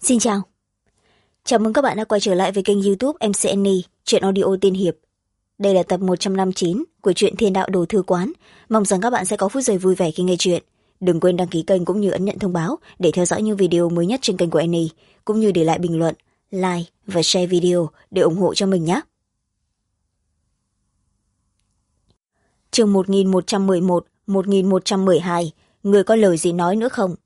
Xin chào. Chào mừng các bạn đã quay trở lại với kênh YouTube MC Annie, truyện audio tiên hiệp. Đây là tập 159 của truyện Thiên Đạo Đồ Thư Quán. Mong rằng các bạn sẽ có phút giây vui vẻ khi nghe truyện. Đừng quên đăng ký kênh cũng như ấn nhận thông báo để theo dõi những video mới nhất trên kênh của Annie, cũng như để lại bình luận, like và share video để ủng hộ cho mình nhé. Chương 1111, 1112, người có lời gì nói nữa không?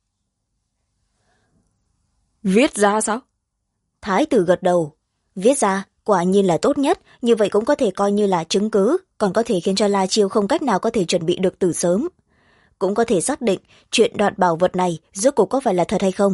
Viết ra sao? Thái tử gật đầu. Viết ra quả nhiên là tốt nhất, như vậy cũng có thể coi như là chứng cứ, còn có thể khiến cho La Chiêu không cách nào có thể chuẩn bị được từ sớm. Cũng có thể xác định chuyện đoạt bảo vật này rốt cuộc có phải là thật hay không.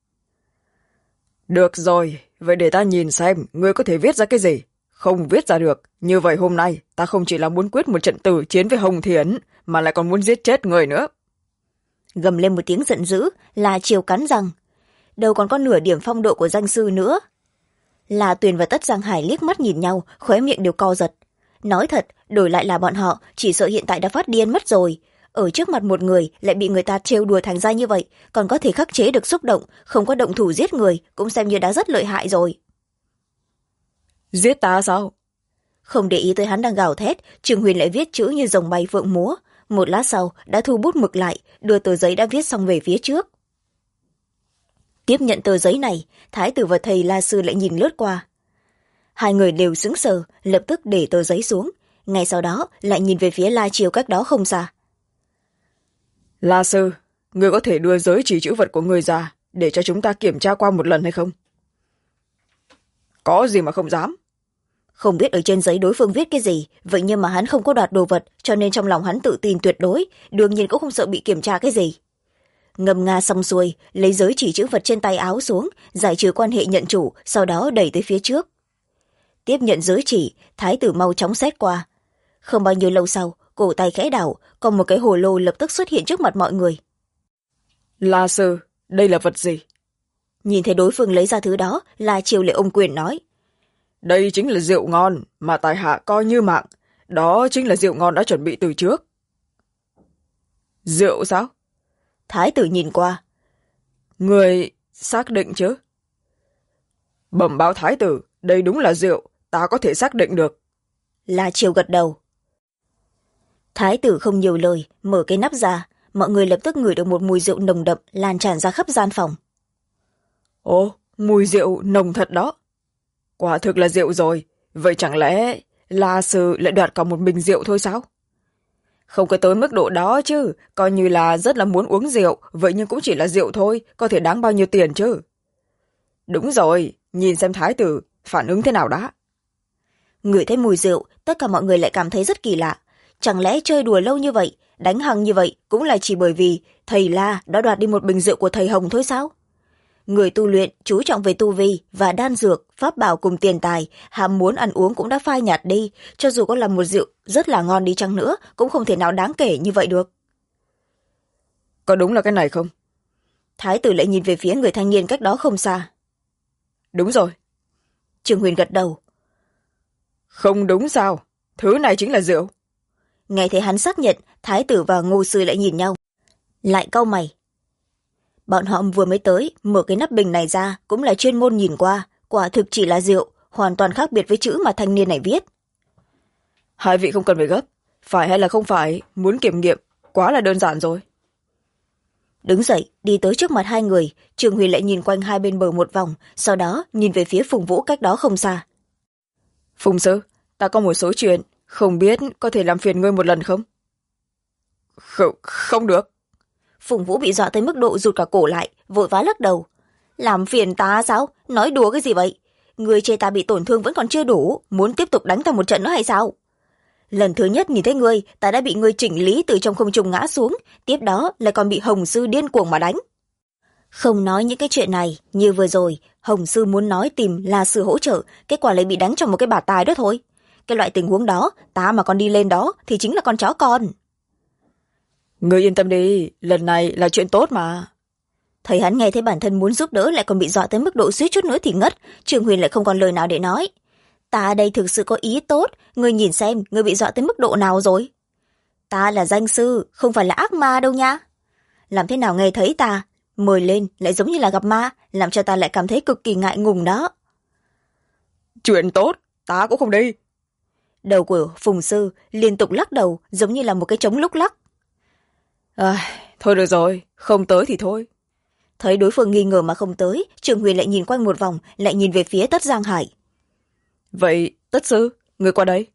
Được rồi, vậy để ta nhìn xem ngươi có thể viết ra cái gì. Không viết ra được, như vậy hôm nay ta không chỉ là muốn quyết một trận tử chiến với Hồng Thiến, mà lại còn muốn giết chết người nữa. Gầm lên một tiếng giận dữ, La Chiêu cắn răng. Đâu còn có nửa điểm phong độ của danh sư nữa. La Tuyền và Tất Giang Hải liếc mắt nhìn nhau, khóe miệng đều co giật. Nói thật, đổi lại là bọn họ, chỉ sợ hiện tại đã phát điên mất rồi. Ở trước mặt một người lại bị người ta trêu đùa thành ra như vậy, còn có thể khắc chế được xúc động, không có động thủ giết người, cũng xem như đã rất lợi hại rồi. Giết ta sao? Không để ý tới hắn đang gào thét, Trường Huyền lại viết chữ như rồng bay phượng múa. Một lát sau đã thu bút mực lại, đưa tờ giấy đã viết xong về phía trước. Tiếp nhận tờ giấy này, Thái tử và thầy La Sư lại nhìn lướt qua. Hai người đều sững sờ, lập tức để tờ giấy xuống. Ngay sau đó lại nhìn về phía La Chiêu cách đó không xa. La Sư, ngươi có thể đưa giới chỉ chữ vật của ngươi ra để cho chúng ta kiểm tra qua một lần hay không? Có gì mà không dám. Không biết ở trên giấy đối phương viết cái gì, vậy nhưng mà hắn không có đoạt đồ vật, cho nên trong lòng hắn tự tin tuyệt đối, đương nhiên cũng không sợ bị kiểm tra cái gì. Ngâm nga xong xuôi, lấy giới chỉ chữ vật trên tay áo xuống, giải trừ quan hệ nhận chủ, sau đó đẩy tới phía trước. Tiếp nhận giới chỉ, Thái tử mau chóng xét qua. Không bao nhiêu lâu sau, cổ tay khẽ đảo, còn một cái hồ lô lập tức xuất hiện trước mặt mọi người. La Sư, đây là vật gì? Nhìn thấy đối phương lấy ra thứ đó, La Chiêu lại ôm quyền nói. Đây chính là rượu ngon mà tài hạ coi như mạng. Đó chính là rượu ngon đã chuẩn bị từ trước. Rượu sao? Thái tử nhìn qua. Người xác định chứ? Bẩm báo thái tử, đây đúng là rượu, ta có thể xác định được. La Chiêu gật đầu. Thái tử không nhiều lời, mở cái nắp ra, mọi người lập tức ngửi được một mùi rượu nồng đậm lan tràn ra khắp gian phòng. Ồ, mùi rượu nồng thật đó. Quả thực là rượu rồi, vậy chẳng lẽ La Sư lại đoạt cả một bình rượu thôi sao? Không có tới mức độ đó chứ, coi như là rất là muốn uống rượu, vậy nhưng cũng chỉ là rượu thôi, có thể đáng bao nhiêu tiền chứ? Đúng rồi, nhìn xem thái tử phản ứng thế nào đã. Ngửi thấy mùi rượu, tất cả mọi người lại cảm thấy rất kỳ lạ. Chẳng lẽ chơi đùa lâu như vậy, đánh hăng như vậy cũng là chỉ bởi vì thầy La đã đoạt đi một bình rượu của thầy Hồng thôi sao? Người tu luyện chú trọng về tu vi và đan dược, pháp bảo cùng tiền tài, ham muốn ăn uống cũng đã phai nhạt đi, cho dù có là một rượu rất là ngon đi chăng nữa, cũng không thể nào đáng kể như vậy được. Có đúng là cái này không? Thái tử lại nhìn về phía người thanh niên cách đó không xa. Đúng rồi. Trường Huyền gật đầu. Không đúng sao? Thứ này chính là rượu. Nghe thấy hắn xác nhận, Thái tử và Ngô Sư lại nhìn nhau. Lại cau mày. Bọn họ vừa mới tới, mở cái nắp bình này ra, cũng là chuyên môn nhìn qua, quả thực chỉ là rượu, hoàn toàn khác biệt với chữ mà thanh niên này viết. Hai vị không cần phải gấp, phải hay là không phải, muốn kiểm nghiệm, quá là đơn giản rồi. Đứng dậy, đi tới trước mặt hai người, Trường Huyền lại nhìn quanh hai bên bờ một vòng, sau đó nhìn về phía Phùng Vũ cách đó không xa. Phùng Sư, ta có một số chuyện, không biết có thể làm phiền ngươi một lần không? Không được. Phùng Vũ bị dọa tới mức độ rụt cả cổ lại, vội vã lắc đầu. Làm phiền ta sao? Nói đùa cái gì vậy? Người chê ta bị tổn thương vẫn còn chưa đủ, muốn tiếp tục đánh ta một trận nữa hay sao? Lần thứ nhất nhìn thấy ngươi, ta đã bị ngươi chỉnh lý từ trong không trung ngã xuống, tiếp đó lại còn bị Hồng Sư điên cuồng mà đánh. Không nói những cái chuyện này, như vừa rồi, Hồng Sư muốn nói tìm La Sư hỗ trợ, kết quả lại bị đánh trong một cái bạt tai đó thôi. Cái loại tình huống đó, ta mà còn đi lên đó thì chính là con chó con. Ngươi yên tâm đi, lần này là chuyện tốt mà. Thấy hắn nghe thấy bản thân muốn giúp đỡ lại còn bị dọa tới mức độ suýt chút nữa thì ngất, Trường Huyền lại không còn lời nào để nói. Ta đây thực sự có ý tốt, ngươi nhìn xem ngươi bị dọa tới mức độ nào rồi. Ta là danh sư, không phải là ác ma đâu nha. Làm thế nào nghe thấy ta mời lên lại giống như là gặp ma, làm cho ta lại cảm thấy cực kỳ ngại ngùng đó. Chuyện tốt, ta cũng không đi. Đầu của Phùng Sư liên tục lắc đầu giống như là một cái trống lúc lắc. Thôi được rồi, không tới thì thôi. Thấy đối phương nghi ngờ mà không tới, Trường Huyền lại nhìn quanh một vòng, lại nhìn về phía Tất Giang Hải. Vậy Tất sư, người qua đây.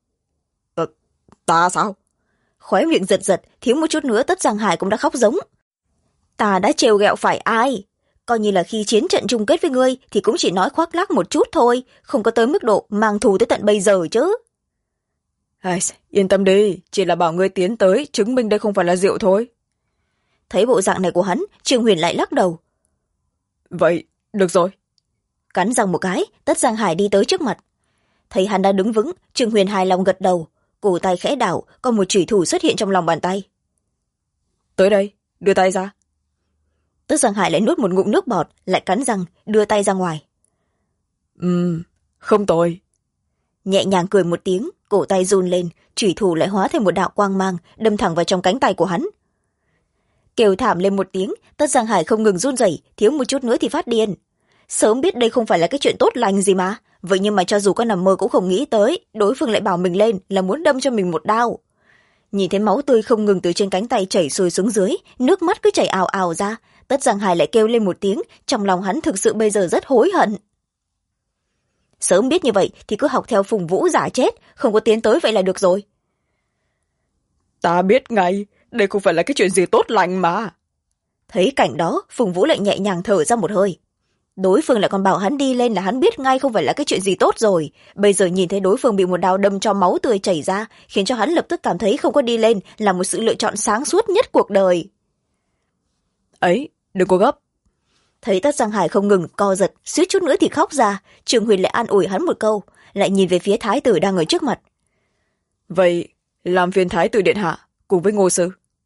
Ta sao? Khóe miệng giật giật, thiếu một chút nữa Tất Giang Hải cũng đã khóc giống. Ta đã trêu ghẹo phải ai? Coi như là khi chiến trận chung kết với ngươi thì cũng chỉ nói khoác lác một chút thôi, không có tới mức độ mang thù tới tận bây giờ chứ. Yên tâm đi, chỉ là bảo ngươi tiến tới chứng minh đây không phải là rượu thôi. Thấy bộ dạng này của hắn, Trường Huyền lại lắc đầu. Vậy được rồi. Cắn răng một cái, Tất Giang Hải đi tới trước mặt. Thấy hắn đã đứng vững, Trường Huyền hài lòng gật đầu, cổ tay khẽ đảo, có một chủy thủ xuất hiện trong lòng bàn tay. Tới đây, đưa tay ra. Tất Giang Hải lại nuốt một ngụm nước bọt, lại cắn răng đưa tay ra ngoài. Không tồi. Nhẹ nhàng cười một tiếng, cổ tay run lên, chủy thủ lại hóa thành một đạo quang mang, đâm thẳng vào trong cánh tay của hắn. Kêu thảm lên một tiếng, Tất Giang Hải không ngừng run rẩy, thiếu một chút nữa thì phát điên. Sớm biết đây không phải là cái chuyện tốt lành gì mà, vậy nhưng mà cho dù có nằm mơ cũng không nghĩ tới, đối phương lại bảo mình lên là muốn đâm cho mình một đao. Nhìn thấy máu tươi không ngừng từ trên cánh tay chảy xuôi xuống dưới, nước mắt cứ chảy ào ào ra, Tất Giang Hải lại kêu lên một tiếng, trong lòng hắn thực sự bây giờ rất hối hận. Sớm biết như vậy thì cứ học theo Phùng Vũ giả chết, không có tiến tới vậy là được rồi. Ta biết ngay, đây không phải là cái chuyện gì tốt lành mà. Thấy cảnh đó, Phùng Vũ lại nhẹ nhàng thở ra một hơi. Đối phương lại còn bảo hắn đi lên là hắn biết ngay không phải là cái chuyện gì tốt rồi. Bây giờ nhìn thấy đối phương bị một đao đâm cho máu tươi chảy ra, khiến cho hắn lập tức cảm thấy không có đi lên là một sự lựa chọn sáng suốt nhất cuộc đời. Ấy, đừng có gấp. Thấy Tất Giang Hải không ngừng co giật, suýt chút nữa thì khóc ra, Trường Huyền lại an ủi hắn một câu, lại nhìn về phía thái tử đang ở trước mặt. Vậy, làm phiền thái tử điện hạ, cùng với Ngô sư.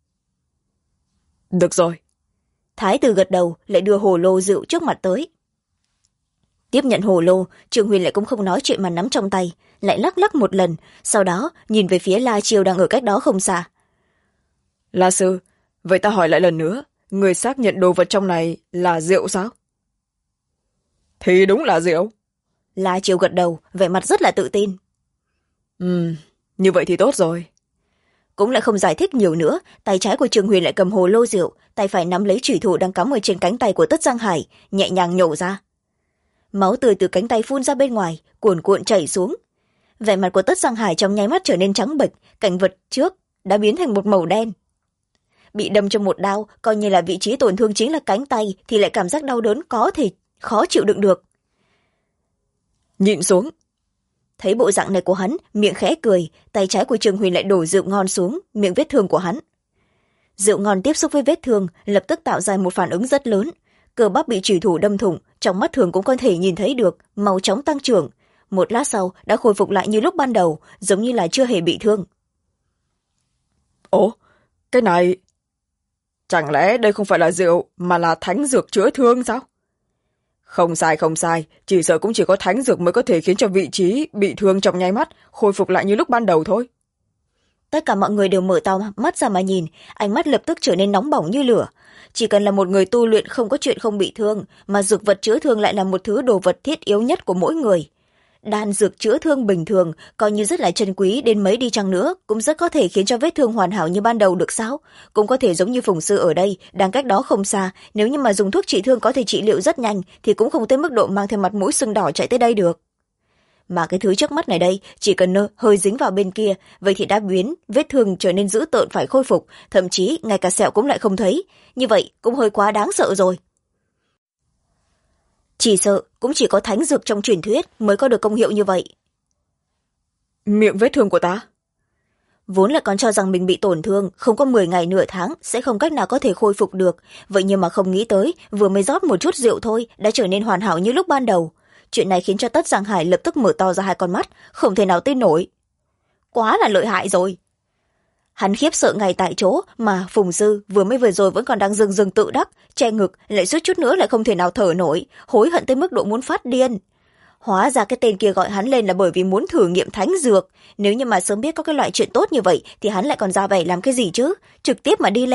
Được rồi. Thái tử gật đầu, lại đưa hồ lô rượu trước mặt tới. Tiếp nhận hồ lô, Trường Huyền lại cũng không nói chuyện mà nắm trong tay, lại lắc lắc một lần, sau đó nhìn về phía La Chiêu đang ở cách đó không xa. La sư, vậy ta hỏi lại lần nữa, người xác nhận đồ vật trong này là rượu sao? Thì đúng là rượu. La Chiêu gật đầu, vẻ mặt rất là tự tin. Như vậy thì tốt rồi. Cũng lại không giải thích nhiều nữa, tay trái của Trường Huyền lại cầm hồ lô rượu, tay phải nắm lấy chủy thủ đang cắm ở trên cánh tay của Tất Giang Hải, nhẹ nhàng nhổ ra. Máu tươi từ cánh tay phun ra bên ngoài, cuồn cuộn chảy xuống. Vẻ mặt của Tất Giang Hải trong nháy mắt trở nên trắng bệch, cảnh vật trước đã biến thành một màu đen. Bị đâm cho một đao, coi như là vị trí tổn thương chính là cánh tay, thì lại cảm giác đau đớn có thể khó chịu đựng được. Nhịn xuống. Thấy bộ dạng này của hắn, miệng khẽ cười, tay trái của Trường Huyền lại đổ rượu ngon xuống miệng vết thương của hắn. Rượu ngon tiếp xúc với vết thương, lập tức tạo ra một phản ứng rất lớn. Cơ bắp bị chủy thủ đâm thủng, trong mắt thường cũng có thể nhìn thấy được màu chóng tăng trưởng. Một lát sau đã khôi phục lại như lúc ban đầu, giống như là chưa hề bị thương. Ồ, cái này... Chẳng lẽ đây không phải là rượu mà là thánh dược chữa thương sao? Không sai, không sai, chỉ sợ cũng chỉ có thánh dược mới có thể khiến cho vị trí bị thương trong nháy mắt khôi phục lại như lúc ban đầu thôi. Tất cả mọi người đều mở to mắt ra mà nhìn, ánh mắt lập tức trở nên nóng bỏng như lửa. Chỉ cần là một người tu luyện không có chuyện không bị thương, mà dược vật chữa thương lại là một thứ đồ vật thiết yếu nhất của mỗi người. Đan dược chữa thương bình thường, coi như rất là chân quý đến mấy đi chăng nữa, cũng rất có thể khiến cho vết thương hoàn hảo như ban đầu được sao? Cũng có thể giống như Phùng sư ở đây, đang cách đó không xa, nếu như mà dùng thuốc trị thương có thể trị liệu rất nhanh, thì cũng không tới mức độ mang theo mặt mũi sưng đỏ chạy tới đây được. Mà cái thứ trước mắt này đây, chỉ cần hơi dính vào bên kia, vậy thì đã biến vết thương trở nên dữ tợn phải khôi phục, thậm chí ngay cả sẹo cũng lại không thấy. Như vậy cũng hơi quá đáng sợ rồi. Chỉ sợ cũng chỉ có thánh dược trong truyền thuyết mới có được công hiệu như vậy. Miệng vết thương của ta? Vốn là còn cho rằng mình bị tổn thương, không có 10 ngày nửa tháng sẽ không cách nào có thể khôi phục được. Vậy nhưng mà không nghĩ tới, vừa mới rót một chút rượu thôi, đã trở nên hoàn hảo như lúc ban đầu. Chuyện này khiến cho Tất Giang Hải lập tức mở to ra hai con mắt, không thể nào tin nổi. Quá là lợi hại rồi. Hắn khiếp sợ ngay tại chỗ, mà Phùng sư vừa rồi vẫn còn đang dừng tự đắc, che ngực, lại suýt chút nữa lại không thể nào thở nổi, hối hận tới mức độ muốn phát điên. Hóa ra cái tên kia gọi hắn lên là bởi vì muốn thử nghiệm thánh dược. Nếu như mà sớm biết có cái loại chuyện tốt như vậy thì hắn lại còn ra vẻ làm cái gì chứ, trực tiếp mà đi lên.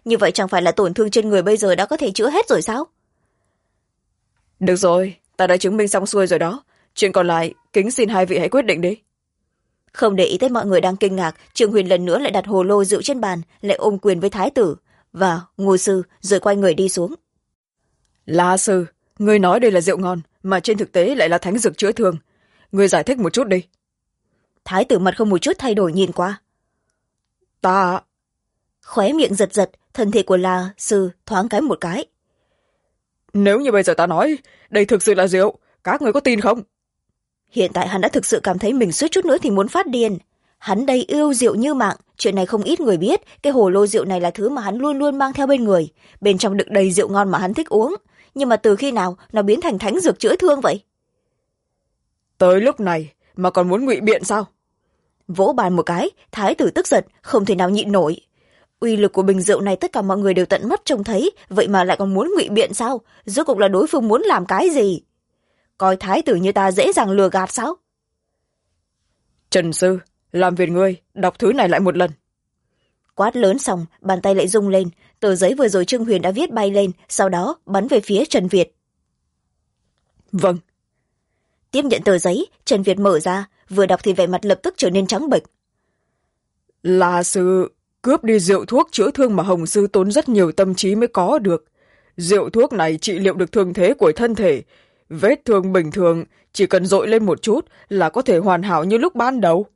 như vậy chẳng phải là tổn thương trên người bây giờ đã có thể chữa hết rồi sao? Được rồi, ta đã chứng minh xong xuôi rồi đó. Chuyện còn lại, kính xin hai vị hãy quyết định đi. Không để ý tới mọi người đang kinh ngạc, Trương Huyền lần nữa lại đặt hồ lô rượu trên bàn, lại ôm quyền với thái tử và Ngô sư, rồi quay người đi xuống. La sư, ngươi nói đây là rượu ngon, mà trên thực tế lại là thánh dược chữa thương. Ngươi giải thích một chút đi. Thái tử mặt không một chút thay đổi nhìn qua. Ta... Khóe miệng giật giật, thân thể của La sư thoáng cái một cái. Nếu như bây giờ ta nói, đây thực sự là rượu, các người có tin không? Hiện tại hắn đã thực sự cảm thấy mình suýt chút nữa thì muốn phát điên. Hắn đây yêu rượu như mạng, chuyện này không ít người biết, cái hồ lô rượu này là thứ mà hắn luôn luôn mang theo bên người, bên trong đựng đầy rượu ngon mà hắn thích uống, nhưng mà từ khi nào nó biến thành thánh dược chữa thương vậy? Tới lúc này mà còn muốn ngụy biện sao? Vỗ bàn một cái, thái tử tức giận, không thể nào nhịn nổi. Uy lực của bình rượu này tất cả mọi người đều tận mắt trông thấy, vậy mà lại còn muốn ngụy biện sao? Rốt cuộc là đối phương muốn làm cái gì? Coi thái tử như ta dễ dàng lừa gạt sao? Trần sư, làm phiền ngươi, đọc thứ này lại một lần. Quát lớn xong, bàn tay lại rung lên, tờ giấy vừa rồi Trương Huyền đã viết bay lên, sau đó bắn về phía Trần Việt. Vâng. Tiếp nhận tờ giấy, Trần Việt mở ra, vừa đọc thì vẻ mặt lập tức trở nên trắng bệch. Là sự cướp đi rượu thuốc chữa thương mà Hồng sư tốn rất nhiều tâm trí mới có được. Rượu thuốc này trị liệu được thương thế của thân thể. Vết thương bình thường chỉ cần dội lên một chút là có thể hoàn hảo như lúc ban đầu.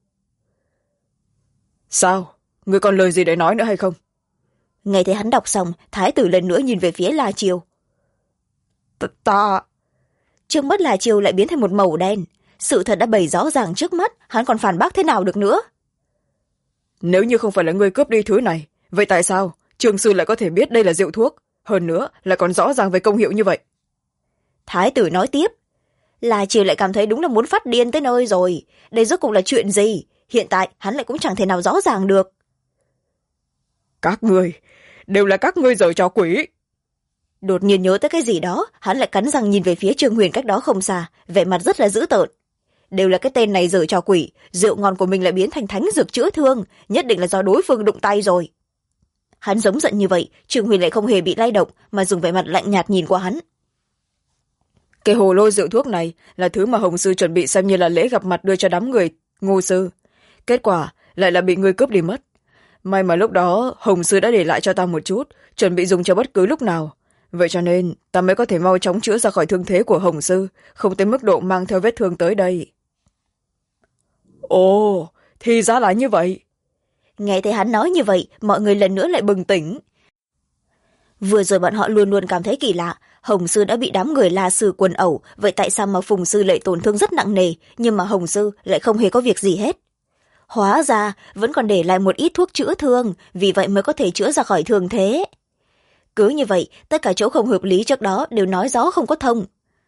Sao? Ngươi còn lời gì để nói nữa hay không? Nghe thấy hắn đọc xong, thái tử lần nữa nhìn về phía La Triều. Ta... Trước mắt La Triều lại biến thành một màu đen. Sự thật đã bày rõ ràng trước mắt, hắn còn phản bác thế nào được nữa? Nếu như không phải là ngươi cướp đi thứ này, vậy tại sao Trương sư lại có thể biết đây là rượu thuốc? Hơn nữa lại còn rõ ràng về công hiệu như vậy. Thái tử nói tiếp. La Triều lại cảm thấy đúng là muốn phát điên tới nơi rồi. Đây rốt cuộc là chuyện gì? Hiện tại hắn lại cũng chẳng thể nào rõ ràng được. Các ngươi, đều là các ngươi giở trò quỷ. Đột nhiên nhớ tới cái gì đó, hắn lại cắn răng nhìn về phía Trương Huyền cách đó không xa, vẻ mặt rất là dữ tợn. Đều là cái tên này giở trò quỷ, rượu ngon của mình lại biến thành thánh dược chữa thương, nhất định là do đối phương đụng tay rồi. Hắn giống giận như vậy, Trương Huyền lại không hề bị lay động, mà dùng vẻ mặt lạnh nhạt nhìn qua hắn. Cái hồ lô rượu thuốc này là thứ mà Hồng sư chuẩn bị xem như là lễ gặp mặt đưa cho đám người Ngô sư. Kết quả lại là bị ngươi cướp đi mất. May mà lúc đó Hồng sư đã để lại cho ta một chút, chuẩn bị dùng cho bất cứ lúc nào. Vậy cho nên ta mới có thể mau chóng chữa ra khỏi thương thế của Hồng sư, không tới mức độ mang theo vết thương tới đây. Ồ, thì ra là như vậy. Nghe thấy hắn nói như vậy, mọi người lần nữa lại bừng tỉnh. Vừa rồi bọn họ luôn luôn cảm thấy kỳ lạ, Hồng sư đã bị đám người La sư quần ẩu, vậy tại sao mà Phùng sư lại tổn thương rất nặng nề, nhưng mà Hồng sư lại không hề có việc gì hết? Hóa ra vẫn còn để lại một ít thuốc chữa thương, vì vậy mới có thể chữa ra khỏi thương thế. Cứ như vậy, tất cả chỗ không hợp lý trước đó đều nói rõ không có thông.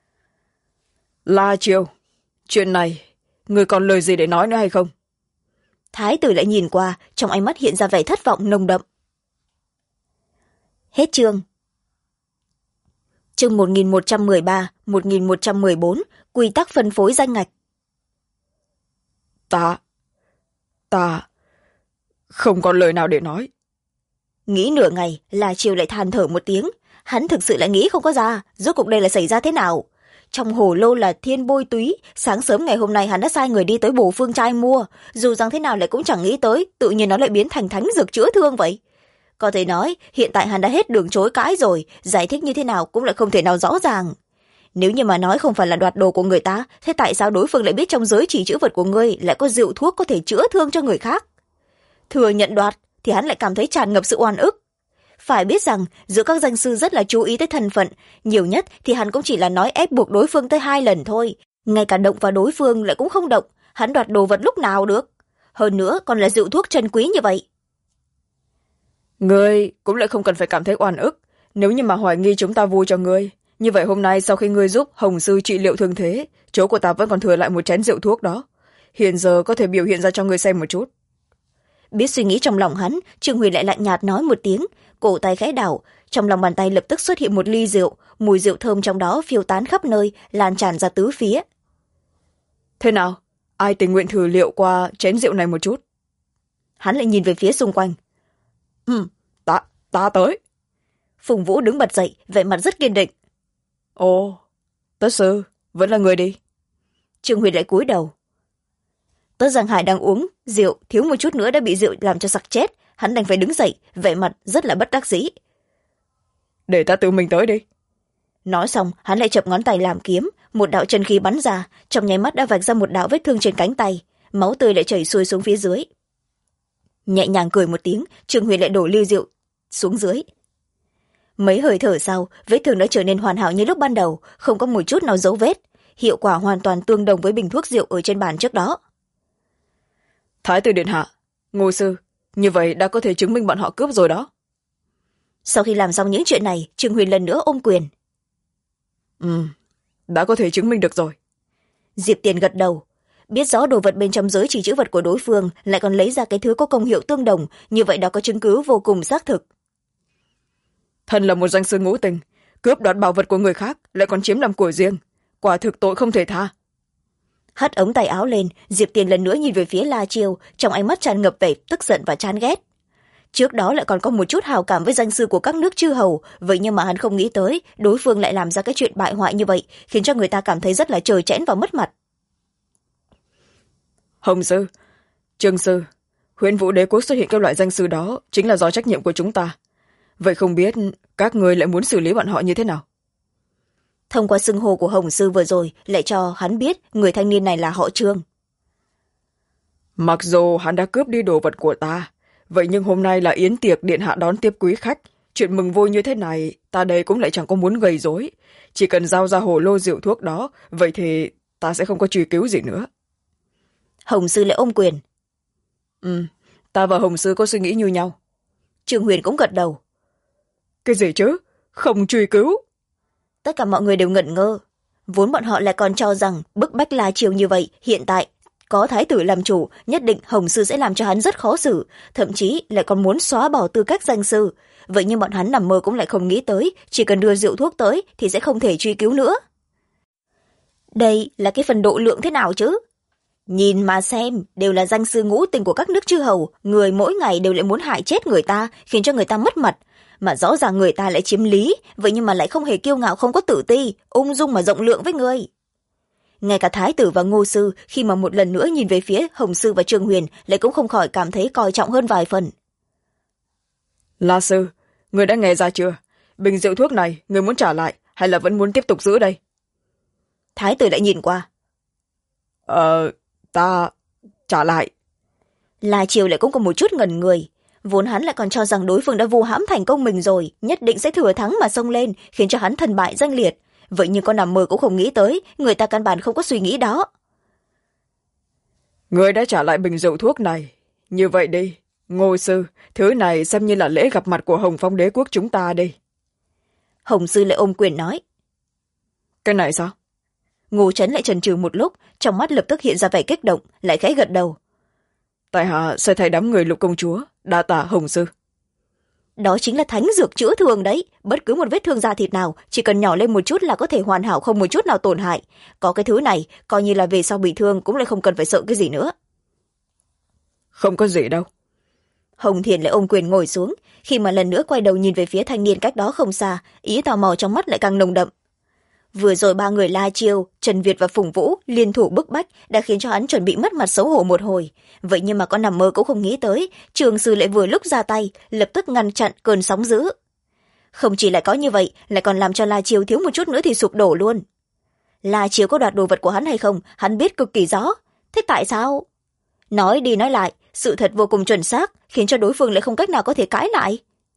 La Triều, chuyện này, ngươi còn lời gì để nói nữa hay không? Thái tử lại nhìn qua, trong ánh mắt hiện ra vẻ thất vọng nồng đậm. Hết chương. Chương 1113, 1114, quy tắc phân phối danh ngạch. Ta không còn lời nào để nói. Nghĩ nửa ngày, La Triều lại than thở một tiếng. Hắn thực sự lại nghĩ không có ra, rốt cuộc đây là xảy ra thế nào? Trong hồ lô là thiên bôi túy, sáng sớm ngày hôm nay hắn đã sai người đi tới Bồ Phương Trai mua, dù rằng thế nào lại cũng chẳng nghĩ tới, tự nhiên nó lại biến thành thánh dược chữa thương vậy. Có thể nói, hiện tại hắn đã hết đường chối cãi rồi, giải thích như thế nào cũng lại không thể nào rõ ràng. Nếu như mà nói không phải là đoạt đồ của người ta, thế tại sao đối phương lại biết trong giới chỉ chữ vật của ngươi lại có rượu thuốc có thể chữa thương cho người khác? Thừa nhận đoạt, thì hắn lại cảm thấy tràn ngập sự oan ức. Phải biết rằng, giữa các danh sư rất là chú ý tới thân phận, nhiều nhất thì hắn cũng chỉ là nói ép buộc đối phương tới 2 lần thôi. Ngay cả động vào đối phương lại cũng không động, hắn đoạt đồ vật lúc nào được. Hơn nữa còn là rượu thuốc chân quý như vậy. Ngươi cũng lại không cần phải cảm thấy oan ức, nếu như mà hoài nghi chúng ta vui cho ngươi. Như vậy hôm nay sau khi ngươi giúp Hồng sư trị liệu thương thế, chỗ của ta vẫn còn thừa lại một chén rượu thuốc đó. Hiện giờ có thể biểu hiện ra cho ngươi xem một chút. Biết suy nghĩ trong lòng hắn, Trương Huyền lại lạnh nhạt nói một tiếng, cổ tay khẽ đảo, trong lòng bàn tay lập tức xuất hiện một ly rượu, mùi rượu thơm trong đó phiêu tán khắp nơi, lan tràn ra tứ phía. Thế nào? Ai tình nguyện thử liệu qua chén rượu này một chút? Hắn lại nhìn về phía xung quanh. ta tới. Phùng Vũ đứng bật dậy, vẻ mặt rất kiên định. Ồ, Tất sư, vẫn là người đi. Trương Huyền lại cúi đầu. Tất Giang Hải đang uống rượu, thiếu một chút nữa đã bị rượu làm cho sặc chết. Hắn đành phải đứng dậy, vẻ mặt rất là bất đắc dĩ. Để ta tự mình tới đi. Nói xong, hắn lại chập ngón tay làm kiếm, một đạo chân khí bắn ra, trong nháy mắt đã vạch ra một đạo vết thương trên cánh tay, máu tươi lại chảy xuôi xuống phía dưới. Nhẹ nhàng cười một tiếng, Trương Huyền lại đổ ly rượu xuống dưới. Mấy hơi thở sau, vết thương đã trở nên hoàn hảo như lúc ban đầu, không có một chút nào dấu vết, hiệu quả hoàn toàn tương đồng với bình thuốc rượu ở trên bàn trước đó. Thái tử điện hạ, Ngô sư, như vậy đã có thể chứng minh bọn họ cướp rồi đó. Sau khi làm xong những chuyện này, Trương Huyền lần nữa ôm quyền. Đã có thể chứng minh được rồi. Diệp Tiền gật đầu. Biết rõ đồ vật bên trong giới chỉ chữ vật của đối phương, lại còn lấy ra cái thứ có công hiệu tương đồng, như vậy đã có chứng cứ vô cùng xác thực. Thân là một danh sư ngũ tình, cướp đoạt bảo vật của người khác, lại còn chiếm làm của riêng. Quả thực tội không thể tha. Hất ống tay áo lên, Diệp Tiền lần nữa nhìn về phía La Chiêu, trong ánh mắt tràn ngập vẻ tức giận và chán ghét. Trước đó lại còn có một chút hào cảm với danh sư của các nước chư hầu, vậy nhưng mà hắn không nghĩ tới đối phương lại làm ra cái chuyện bại hoại như vậy, khiến cho người ta cảm thấy rất là trơ trẽn và mất mặt. Hồng sư, Trương sư, Huyễn Vũ Đế quốc xuất hiện các loại danh sư đó chính là do trách nhiệm của chúng ta. Vậy không biết các người lại muốn xử lý bọn họ như thế nào? Thông qua xưng hô của Hồng sư vừa rồi lại cho hắn biết người thanh niên này là họ Trương. Mặc dù hắn đã cướp đi đồ vật của ta, vậy nhưng hôm nay là yến tiệc điện hạ đón tiếp quý khách. Chuyện mừng vui như thế này, ta đây cũng lại chẳng có muốn gây rối. Chỉ cần giao ra hồ lô rượu thuốc đó, vậy thì ta sẽ không có truy cứu gì nữa. Hồng sư lại ôm quyền. Ta và Hồng sư có suy nghĩ như nhau. Trương Huyền cũng gật đầu. Cái gì chứ? Không truy cứu? Tất cả mọi người đều ngẩn ngơ. Vốn bọn họ lại còn cho rằng bức bách La Chiêu như vậy, hiện tại có thái tử làm chủ, nhất định Hồng sư sẽ làm cho hắn rất khó xử, thậm chí lại còn muốn xóa bỏ tư cách danh sư. Vậy nhưng bọn hắn nằm mơ cũng lại không nghĩ tới, chỉ cần đưa rượu thuốc tới thì sẽ không thể truy cứu nữa. Đây là cái phần độ lượng thế nào chứ? Nhìn mà xem, đều là danh sư ngũ tình của các nước chư hầu, người mỗi ngày đều lại muốn hại chết người ta, khiến cho người ta mất mặt. Mà rõ ràng người ta lại chiếm lý, vậy nhưng mà lại không hề kiêu ngạo, không có tự ti, ung dung mà rộng lượng với người. Ngay cả thái tử và Ngô sư khi mà một lần nữa nhìn về phía Hồng sư và Trương Huyền lại cũng không khỏi cảm thấy coi trọng hơn vài phần. La sư, người đã nghe ra chưa? Bình rượu thuốc này người muốn trả lại hay là vẫn muốn tiếp tục giữ đây? Thái tử lại nhìn qua. Ta trả lại. La Triều lại cũng có một chút ngẩn người. Vốn hắn lại còn cho rằng đối phương đã vu hãm thành công mình rồi, nhất định sẽ thừa thắng mà xông lên, khiến cho hắn thân bại danh liệt. Vậy nhưng con nằm mơ cũng không nghĩ tới, người ta căn bản không có suy nghĩ đó. Người đã trả lại bình rượu thuốc này. Như vậy đi, Ngô sư, thứ này xem như là lễ gặp mặt của Hồng Phong đế quốc chúng ta đi. Hồng sư lại ôm quyền nói. Cái này sao? Ngô Trấn lại chần chừ một lúc, trong mắt lập tức hiện ra vẻ kích động, lại khẽ gật đầu. Tại hạ sẽ thay đám người Lục công chúa, đa tạ Hồng sư. Đó chính là thánh dược chữa thương đấy, bất cứ một vết thương da thịt nào, chỉ cần nhỏ lên một chút là có thể hoàn hảo, không một chút nào tổn hại. Có cái thứ này, coi như là về sau bị thương cũng lại không cần phải sợ cái gì nữa. Không có gì đâu. Hồng Thiền lại ôm quyền ngồi xuống, khi mà lần nữa quay đầu nhìn về phía thanh niên cách đó không xa, ý tò mò trong mắt lại càng nồng đậm. Vừa rồi ba người La Chiêu, Trần Việt và Phùng Vũ liên thủ bức bách đã khiến cho hắn chuẩn bị mất mặt xấu hổ một hồi. Vậy nhưng mà con nằm mơ cũng không nghĩ tới, Trường sư lại vừa lúc ra tay, lập tức ngăn chặn cơn sóng dữ. Không chỉ lại có như vậy, lại còn làm cho La Chiêu thiếu một chút nữa thì sụp đổ luôn. La Chiêu có đoạt đồ vật của hắn hay không, hắn biết cực kỳ rõ. Thế tại sao? Nói đi nói lại, sự thật vô cùng chuẩn xác, khiến cho đối phương lại không cách nào có thể cãi lại.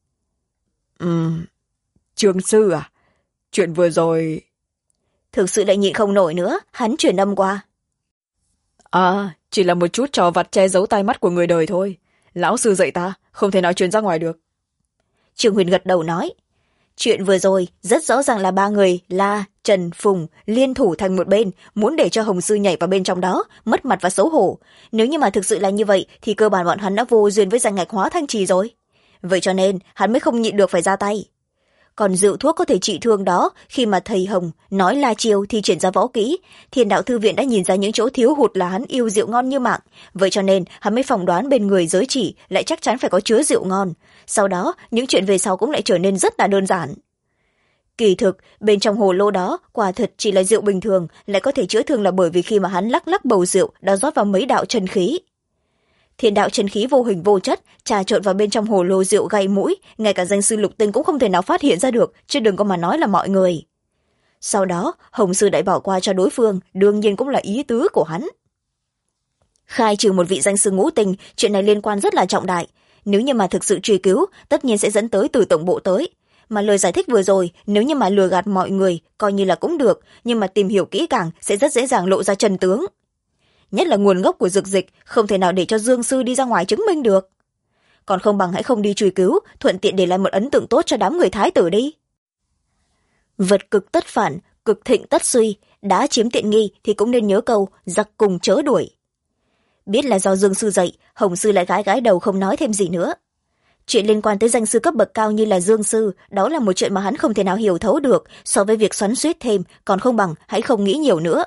Trường sư à? Chuyện vừa rồi... Thực sự lại nhịn không nổi nữa, hắn truyền âm qua. Chỉ là một chút trò vặt che giấu tai mắt của người đời thôi. Lão sư dạy ta, không thể nào truyền ra ngoài được. Trương Huyền gật đầu nói. Chuyện vừa rồi, rất rõ ràng là ba người, La, Trần, Phùng, liên thủ thành một bên, muốn để cho Hồng sư nhảy vào bên trong đó, mất mặt và xấu hổ. Nếu như mà thực sự là như vậy, thì cơ bản bọn hắn đã vô duyên với danh ngạch Hóa Thanh Trì rồi. Vậy cho nên, hắn mới không nhịn được phải ra tay. còn rượu thuốc có thể trị thương đó, khi mà thầy Hồng nói La Chiêu thì chuyển ra võ kỹ, Thiên Đạo Thư Viện đã nhìn ra những chỗ thiếu hụt là hắn yêu rượu ngon như mạng, vậy cho nên hắn mới phỏng đoán bên người giới chỉ lại chắc chắn phải có chứa rượu ngon. Sau đó những chuyện về sau cũng lại trở nên rất là đơn giản. Kỳ thực bên trong hồ lô đó quả thật chỉ là rượu bình thường, lại có thể chữa thương là bởi vì khi mà hắn lắc lắc bầu rượu đã rót vào mấy đạo chân khí. Thiên đạo chân khí vô hình vô chất trà trộn vào bên trong hồ lô rượu gây mũi, ngay cả danh sư Lục Tinh cũng không thể nào phát hiện ra được, chứ đừng có mà nói là mọi người. Sau đó Hồng sư đã bỏ qua cho đối phương, đương nhiên cũng là ý tứ của hắn. Khai trừ một vị danh sư ngũ tình, chuyện này liên quan rất là trọng đại, nếu như mà thực sự truy cứu tất nhiên sẽ dẫn tới từ tổng bộ tới. Mà lời giải thích vừa rồi nếu như mà lừa gạt mọi người coi như là cũng được, nhưng mà tìm hiểu kỹ càng sẽ rất dễ dàng lộ ra chân tướng. Nhất là nguồn gốc của dược dịch không thể nào để cho Dương sư đi ra ngoài chứng minh được. Còn không bằng hãy không đi truy cứu, thuận tiện để lại một ấn tượng tốt cho đám người thái tử đi. Vật cực tất phản, cực thịnh tất suy, đã chiếm tiện nghi thì cũng nên nhớ câu giặc cùng chớ đuổi. Biết là do Dương sư dạy, Hồng sư lại gái gái đầu không nói thêm gì nữa. Chuyện liên quan tới danh sư cấp bậc cao như là Dương sư, đó là một chuyện mà hắn không thể nào hiểu thấu được, so với việc xoắn xuýt thêm, còn không bằng hãy không nghĩ nhiều nữa.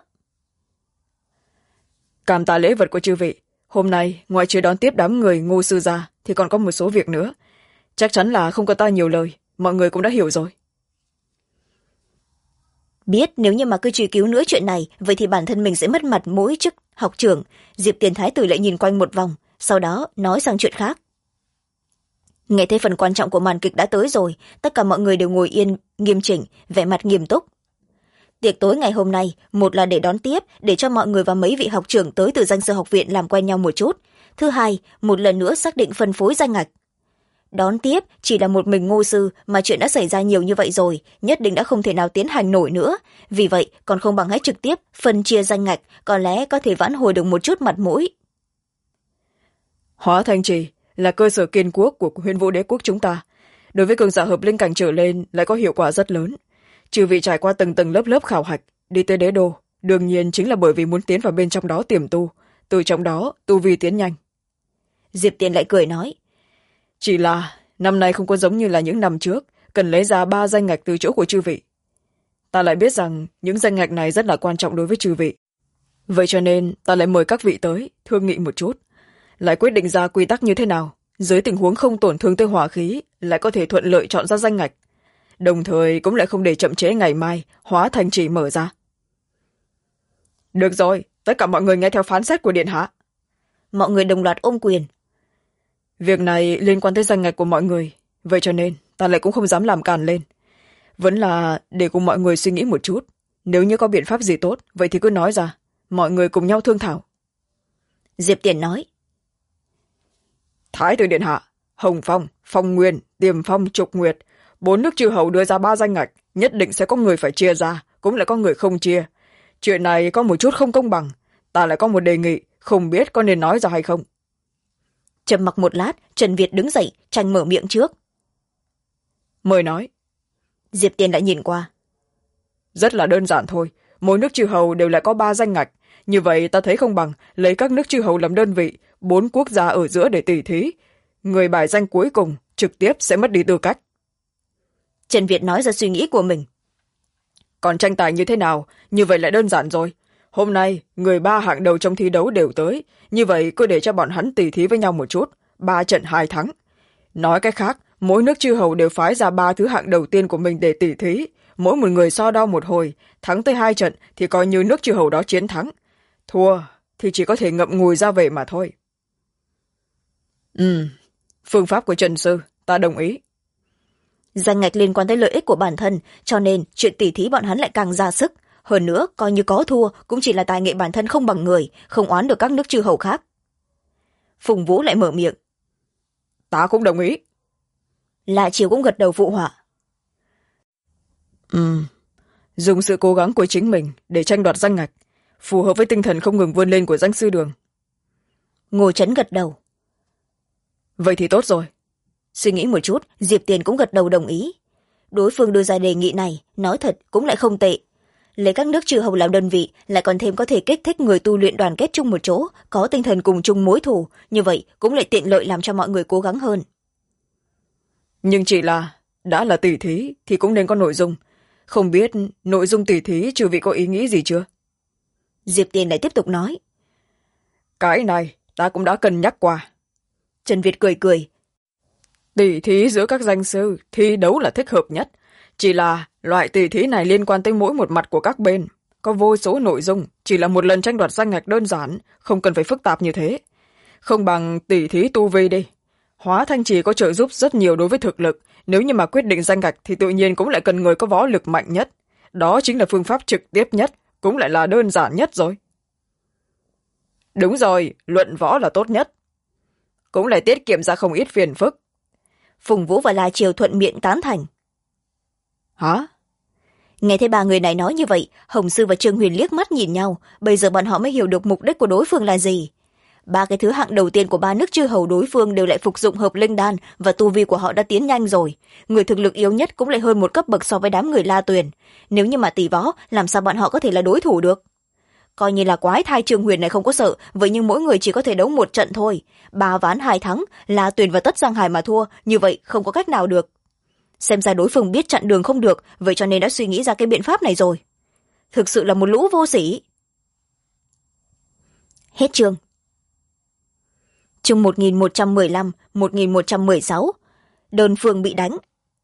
Cảm tạ lễ vật của chư vị. Hôm nay ngoài trừ đón tiếp đám người Ngô sư ra thì còn có một số việc nữa. Chắc chắn là không có ta nhiều lời, mọi người cũng đã hiểu rồi. Biết nếu như mà cứ truy cứu nữa chuyện này, vậy thì bản thân mình sẽ mất mặt mũi chức học trưởng. Diệp Tiền thái tử lại nhìn quanh một vòng, sau đó nói sang chuyện khác. Nghe thấy phần quan trọng của màn kịch đã tới rồi, tất cả mọi người đều ngồi yên nghiêm chỉnh, vẻ mặt nghiêm túc. Tiệc tối ngày hôm nay, một là để đón tiếp, để cho mọi người và mấy vị học trưởng tới từ danh sư học viện làm quen nhau một chút. Thứ hai, một lần nữa xác định phân phối danh ngạch. Đón tiếp chỉ là một mình Ngô sư, mà chuyện đã xảy ra nhiều như vậy rồi, nhất định đã không thể nào tiến hành nổi nữa. Vì vậy, còn không bằng hãy trực tiếp phân chia danh ngạch, có lẽ có thể vãn hồi được một chút mặt mũi. Hóa Thanh Trì là cơ sở kiên quốc của Huyền Vũ Đế quốc chúng ta. Đối với cường giả hợp linh cảnh trở lên lại có hiệu quả rất lớn. Trừ vị trải qua từng tầng lớp lớp khảo hạch, đi tới đế đô, đương nhiên chính là bởi vì muốn tiến vào bên trong đó tiềm tu, từ trong đó tu vi tiến nhanh. Diệp Tiền lại cười nói. Chỉ là năm nay không có giống như là những năm trước, cần lấy ra 3 danh ngạch từ chỗ của chư vị. Ta lại biết rằng những danh ngạch này rất là quan trọng đối với chư vị. Vậy cho nên ta lại mời các vị tới, thương nghị một chút. Lại quyết định ra quy tắc như thế nào, dưới tình huống không tổn thương tới hỏa khí, lại có thể thuận lợi chọn ra danh ngạch. Đồng thời cũng lại không để chậm trễ ngày mai, Hóa Thành Trì mở ra. Được rồi, tất cả mọi người nghe theo phán xét của điện hạ. Mọi người đồng loạt ôm quyền. Việc này liên quan tới danh ngạch của mọi người, vậy cho nên ta lại cũng không dám làm càn lên. Vẫn là để cùng mọi người suy nghĩ một chút. Nếu như có biện pháp gì tốt, vậy thì cứ nói ra. Mọi người cùng nhau thương thảo. Diệp Tiền nói. Thái tử điện hạ, Hồng Phong, Phong Nguyên, Tiềm Phong, Trục Nguyệt, 4 nước chư hầu đưa ra 3 danh ngạch, nhất định sẽ có người phải chia ra, cũng lại có người không chia. Chuyện này có một chút không công bằng. Ta lại có một đề nghị, không biết có nên nói ra hay không. Trầm mặc một lát, Trần Việt đứng dậy, tranh mở miệng trước. Mời nói. Diệp Tiền đã nhìn qua. Rất là đơn giản thôi, mỗi nước chư hầu đều lại có 3 danh ngạch. Như vậy ta thấy không bằng lấy các nước chư hầu làm đơn vị, 4 quốc gia ở giữa để tỉ thí. Người bài danh cuối cùng trực tiếp sẽ mất đi tư cách. Trần Việt nói ra suy nghĩ của mình. Còn tranh tài như thế nào, như vậy lại đơn giản rồi. Hôm nay, người 3 hạng đầu trong thi đấu đều tới. Như vậy cứ để cho bọn hắn tỉ thí với nhau một chút. 3 trận 2 thắng. Nói cách khác, mỗi nước chư hầu đều phái ra 3 thứ hạng đầu tiên của mình để tỉ thí. Mỗi một người so đo một hồi, thắng tới 2 trận thì coi như nước chư hầu đó chiến thắng. Thua thì chỉ có thể ngậm ngùi ra về mà thôi. Phương pháp của Trần Sư, ta đồng ý. Danh ngạch liên quan tới lợi ích của bản thân, cho nên chuyện tỉ thí bọn hắn lại càng ra sức. Hơn nữa, coi như có thua, cũng chỉ là tài nghệ bản thân không bằng người, không oán được các nước chư hầu khác. Phùng Vũ lại mở miệng. Ta cũng đồng ý. Lạ Chiều cũng gật đầu phụ họa. Dùng sự cố gắng của chính mình để tranh đoạt danh ngạch, phù hợp với tinh thần không ngừng vươn lên của danh sư đường. Ngô Chấn gật đầu. Vậy thì tốt rồi. Suy nghĩ một chút, Diệp Tiền cũng gật đầu đồng ý. Đối phương đưa ra đề nghị này, nói thật cũng lại không tệ. Lấy các nước chư hầu làm đơn vị, lại còn thêm có thể kích thích người tu luyện đoàn kết chung một chỗ, có tinh thần cùng chung mối thù, như vậy cũng lại tiện lợi làm cho mọi người cố gắng hơn. Nhưng chỉ là đã là tỉ thí thì cũng nên có nội dung. Không biết nội dung tỉ thí chư vị có ý nghĩ gì chưa? Diệp Tiền lại tiếp tục nói. Cái này ta cũng đã cân nhắc qua. Trần Việt cười cười. Tỉ thí giữa các danh sư thi đấu là thích hợp nhất. Chỉ là loại tỉ thí này liên quan tới mỗi một mặt của các bên. Có vô số nội dung, chỉ là một lần tranh đoạt danh ngạch đơn giản, không cần phải phức tạp như thế. Không bằng tỉ thí tu vi đi. Hóa Thanh Trì có trợ giúp rất nhiều đối với thực lực. Nếu như mà quyết định danh ngạch thì tự nhiên cũng lại cần người có võ lực mạnh nhất. Đó chính là phương pháp trực tiếp nhất, cũng lại là đơn giản nhất rồi. Đúng rồi, luận võ là tốt nhất. Cũng lại tiết kiệm ra không ít phiền phức. Phùng Vũ và La Triều thuận miệng tán thành. Hả? Nghe thấy ba người này nói như vậy, Hồng Sư và Trương Huyền liếc mắt nhìn nhau. Bây giờ bọn họ mới hiểu được mục đích của đối phương là gì. Ba cái thứ hạng đầu tiên của ba nước chư hầu đối phương đều lại phục dụng hợp linh đan, và tu vi của họ đã tiến nhanh rồi. Người thực lực yếu nhất cũng lại hơn một cấp bậc so với đám người La Tuyền. Nếu như mà tỷ võ, làm sao bọn họ có thể là đối thủ được? Coi như là quái thai Trương Huyền này không có sợ, vậy nhưng mỗi người chỉ có thể đấu một trận thôi. 3 ván 2 thắng, La Tuyền và Tất Giang Hải mà thua, như vậy không có cách nào được. Xem ra đối phương biết chặn đường không được, vậy cho nên đã suy nghĩ ra cái biện pháp này rồi. Thực sự là một lũ vô sỉ. Hết chương. Chương 1115, 1116. Đơn phương bị đánh.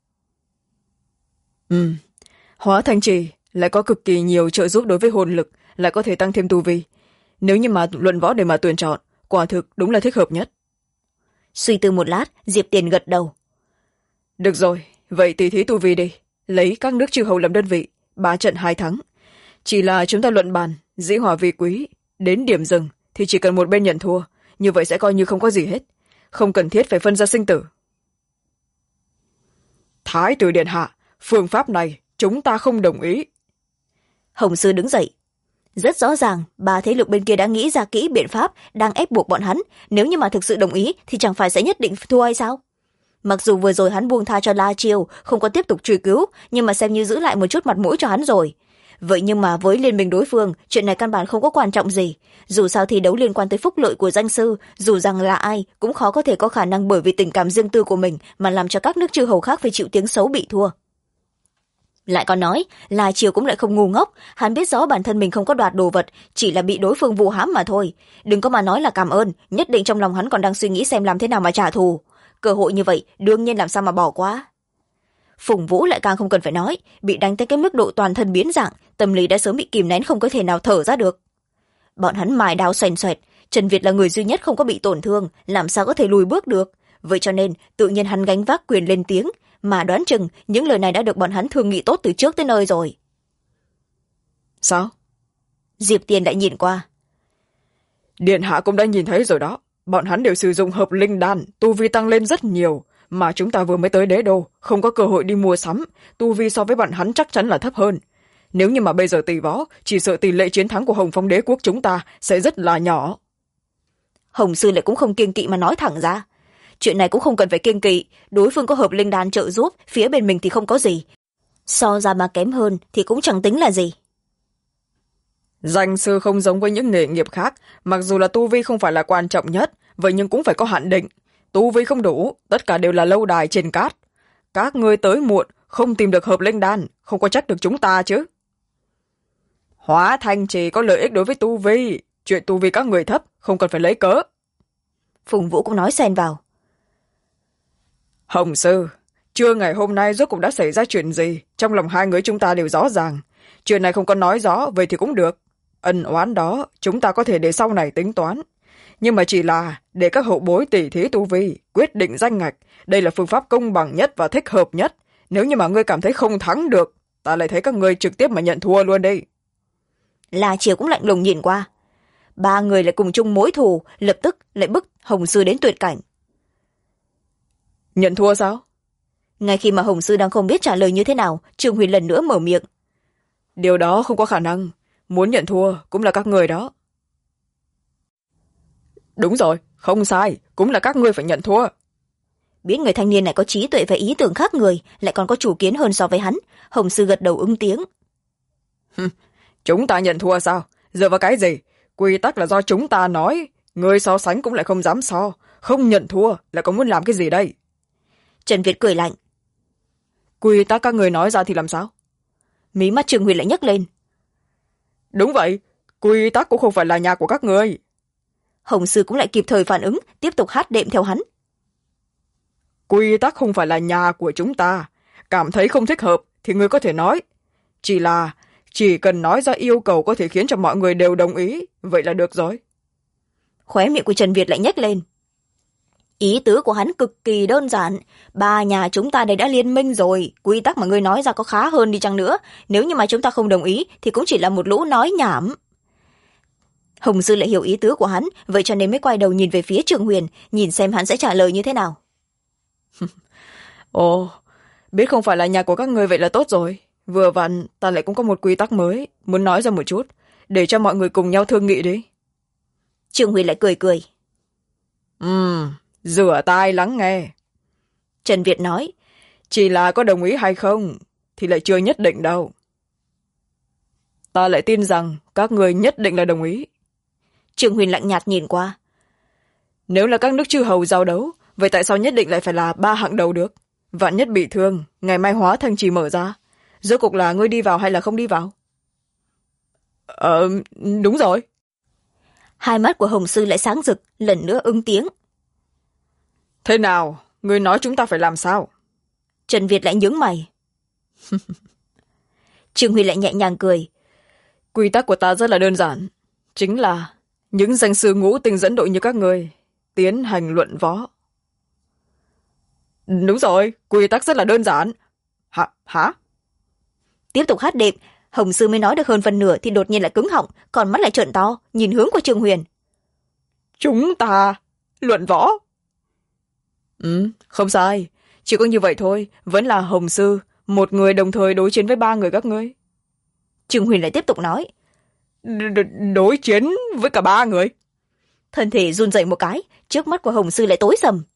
Hóa Thanh Trì lại có cực kỳ nhiều trợ giúp đối với hồn lực, lại có thể tăng thêm tu vi. Nếu như mà luận võ để mà tuyển chọn, quả thực đúng là thích hợp nhất. Suy tư một lát, Diệp Tiền gật đầu. Được rồi, vậy tỉ thí tu vi đi. Lấy các nước chư hầu làm đơn vị, 3 trận 2 thắng. Chỉ là chúng ta luận bàn, dĩ hòa vi quý, đến điểm dừng thì chỉ cần một bên nhận thua, như vậy sẽ coi như không có gì hết. Không cần thiết phải phân ra sinh tử. Thái tử điện hạ, phương pháp này chúng ta không đồng ý. Hồng Sư đứng dậy. Rất rõ ràng, ba thế lực bên kia đã nghĩ ra kỹ biện pháp, đang ép buộc bọn hắn. Nếu như mà thực sự đồng ý thì chẳng phải sẽ nhất định thua hay sao? Mặc dù vừa rồi hắn buông tha cho La Chiêu, không có tiếp tục truy cứu, nhưng mà xem như giữ lại một chút mặt mũi cho hắn rồi. Vậy nhưng mà với liên minh đối phương, chuyện này căn bản không có quan trọng gì. Dù sao thi đấu liên quan tới phúc lợi của danh sư, dù rằng là ai cũng khó có thể có khả năng bởi vì tình cảm riêng tư của mình mà làm cho các nước chư hầu khác phải chịu tiếng xấu bị thua. Lại còn nói, La Chiêu cũng lại không ngu ngốc, hắn biết rõ bản thân mình không có đoạt đồ vật, chỉ là bị đối phương vu hãm mà thôi. Đừng có mà nói là cảm ơn, nhất định trong lòng hắn còn đang suy nghĩ xem làm thế nào mà trả thù. Cơ hội như vậy, đương nhiên làm sao mà bỏ qua. Phùng Vũ lại càng không cần phải nói, bị đánh tới cái mức độ toàn thân biến dạng, tâm lý đã sớm bị kìm nén không có thể nào thở ra được. Bọn hắn mài đao xoèn xoẹt, Trần Việt là người duy nhất không có bị tổn thương, làm sao có thể lùi bước được. Vậy cho nên, tự nhiên hắn gánh vác quyền lên tiếng, mà đoán chừng những lời này đã được bọn hắn thương nghị tốt từ trước tới nơi rồi. Sao? Diệp Tiền lại nhìn qua. Điện hạ cũng đã nhìn thấy rồi đó. Bọn hắn đều sử dụng hợp linh đan, tu vi tăng lên rất nhiều. Mà chúng ta vừa mới tới đế đô, không có cơ hội đi mua sắm. Tu vi so với bọn hắn chắc chắn là thấp hơn. Nếu như mà bây giờ tỷ võ, chỉ sợ tỷ lệ chiến thắng của Hồng Phong đế quốc chúng ta sẽ rất là nhỏ. Hồng Sư lại cũng không kiêng kỵ mà nói thẳng ra. Chuyện này cũng không cần phải kiêng kỵ, đối phương có hợp linh đan trợ giúp, phía bên mình thì không có gì. So ra mà kém hơn thì cũng chẳng tính là gì. Danh sư không giống với những nghề nghiệp khác, mặc dù là tu vi không phải là quan trọng nhất, vậy nhưng cũng phải có hạn định. Tu vi không đủ, tất cả đều là lâu đài trên cát. Các ngươi tới muộn, không tìm được hợp linh đan, không có trách được chúng ta chứ. Hóa Thanh chỉ có lợi ích đối với tu vi, chuyện tu vi các người thấp, không cần phải lấy cớ. Phùng Vũ cũng nói xen vào. Hồng Sư, trưa ngày hôm nay rốt cuộc đã xảy ra chuyện gì, trong lòng hai người chúng ta đều rõ ràng. Chuyện này không có nói rõ, vậy thì cũng được. Ân oán đó, chúng ta có thể để sau này tính toán. Nhưng mà chỉ là để các hậu bối tỉ thí tu vi, quyết định danh ngạch. Đây là phương pháp công bằng nhất và thích hợp nhất. Nếu như mà ngươi cảm thấy không thắng được, ta lại thấy các ngươi trực tiếp mà nhận thua luôn đi. La Triều cũng lạnh lùng nhìn qua. Ba người lại cùng chung mối thù, lập tức lại bức Hồng Sư đến tuyệt cảnh. Nhận thua sao? Ngay khi mà Hồng Sư đang không biết trả lời như thế nào, Trương Huyền lần nữa mở miệng. Điều đó không có khả năng. Muốn nhận thua cũng là các người đó. Đúng rồi, không sai, cũng là các ngươi phải nhận thua. Biết người thanh niên này có trí tuệ và ý tưởng khác người, lại còn có chủ kiến hơn so với hắn, Hồng Sư gật đầu ứng tiếng. Chúng ta nhận thua sao? Dựa vào cái gì? Quy tắc là do chúng ta nói. Ngươi so sánh cũng lại không dám so. Không nhận thua lại còn muốn làm cái gì đây? Trần Việt cười lạnh. quy tắc các người nói ra thì làm sao? Mí mắt Trương Huyền lại nhấc lên. Đúng vậy, quy tắc cũng không phải là nhà của các người. Hồng Sư cũng lại kịp thời phản ứng, tiếp tục hát đệm theo hắn. Quy tắc không phải là nhà của chúng ta. Cảm thấy không thích hợp thì người có thể nói. Chỉ cần nói ra yêu cầu có thể khiến cho mọi người đều đồng ý, vậy là được rồi. Khóe miệng của Trần Việt lại nhếch lên. Ý tứ của hắn cực kỳ đơn giản. Ba nhà chúng ta đây đã liên minh rồi. Quy tắc mà ngươi nói ra có khá hơn đi chăng nữa. Nếu như mà chúng ta không đồng ý thì cũng chỉ là một lũ nói nhảm. Hồng Sư lại hiểu ý tứ của hắn, vậy cho nên mới quay đầu nhìn về phía Trương Huyền, nhìn xem hắn sẽ trả lời như thế nào. Ồ, biết không phải là nhà của các người vậy là tốt rồi. Vừa vặn ta lại cũng có một quy tắc mới, muốn nói ra một chút, để cho mọi người cùng nhau thương nghị đi. Trương Huyền lại cười cười. Rửa tai lắng nghe. Trần Việt nói. Chỉ là có đồng ý hay không thì lại chưa nhất định đâu. Ta lại tin rằng các người nhất định là đồng ý. Trương Huyền lạnh nhạt nhìn qua. Nếu là các nước chư hầu giao đấu, vậy tại sao nhất định lại phải là 3 hạng đầu được? Vạn nhất bị thương, ngày mai hóa thành trì mở ra. Rốt cuộc là ngươi đi vào hay là không đi vào? Đúng rồi. Hai mắt của Hồng Sư lại sáng rực, lần nữa ứng tiếng. Thế nào, ngươi nói chúng ta phải làm sao? Trần Việt lại nhướng mày. Trương Huy lại nhẹ nhàng cười. Quy tắc của ta rất là đơn giản. Chính là những danh sư ngũ tinh dẫn đội như các người tiến hành luận võ. Đúng rồi, quy tắc rất là đơn giản. Hả? Tiếp tục hát đệm, Hồng Sư mới nói được hơn phần nửa thì đột nhiên lại cứng họng, còn mắt lại trợn to, nhìn hướng của Trương Huyền. Chúng ta luận võ? Không sai. Chỉ có như vậy thôi, vẫn là Hồng Sư, một người đồng thời đối chiến với 3 người các ngươi. Trương Huyền lại tiếp tục nói. Đối chiến với cả 3 người? Thân thể run rẩy một cái, trước mắt của Hồng Sư lại tối sầm.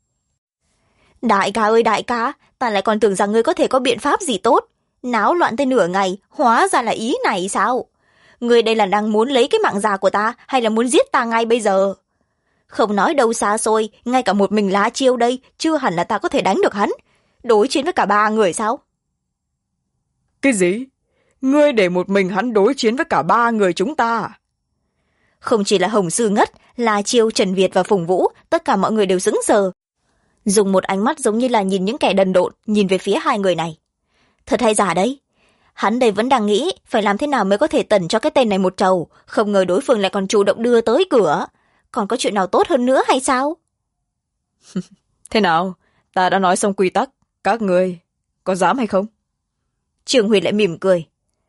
Đại ca ơi đại ca, ta lại còn tưởng rằng ngươi có thể có biện pháp gì tốt. Náo loạn tới nửa ngày, hóa ra là ý này sao? Ngươi đây là đang muốn lấy cái mạng già của ta hay là muốn giết ta ngay bây giờ? Không nói đâu xa xôi, ngay cả một mình lá chiêu đây, chưa hẳn là ta có thể đánh được hắn. Đối chiến với cả 3 người sao? Cái gì? Ngươi để một mình hắn đối chiến với cả 3 người chúng ta? Không chỉ là Hồng Sư ngất, là Chiêu, Trần Việt và Phùng Vũ, tất cả mọi người đều sững sờ. Dùng một ánh mắt giống như là nhìn những kẻ đần độn, nhìn về phía 2 người này. Thật hay giả đấy? Hắn đây vẫn đang nghĩ phải làm thế nào mới có thể tẩn cho cái tên này một trầu, không ngờ đối phương lại còn chủ động đưa tới cửa. Còn có chuyện nào tốt hơn nữa hay sao? Thế nào? Ta đã nói xong quy tắc, các người có dám hay không? Trường Huyền lại mỉm cười.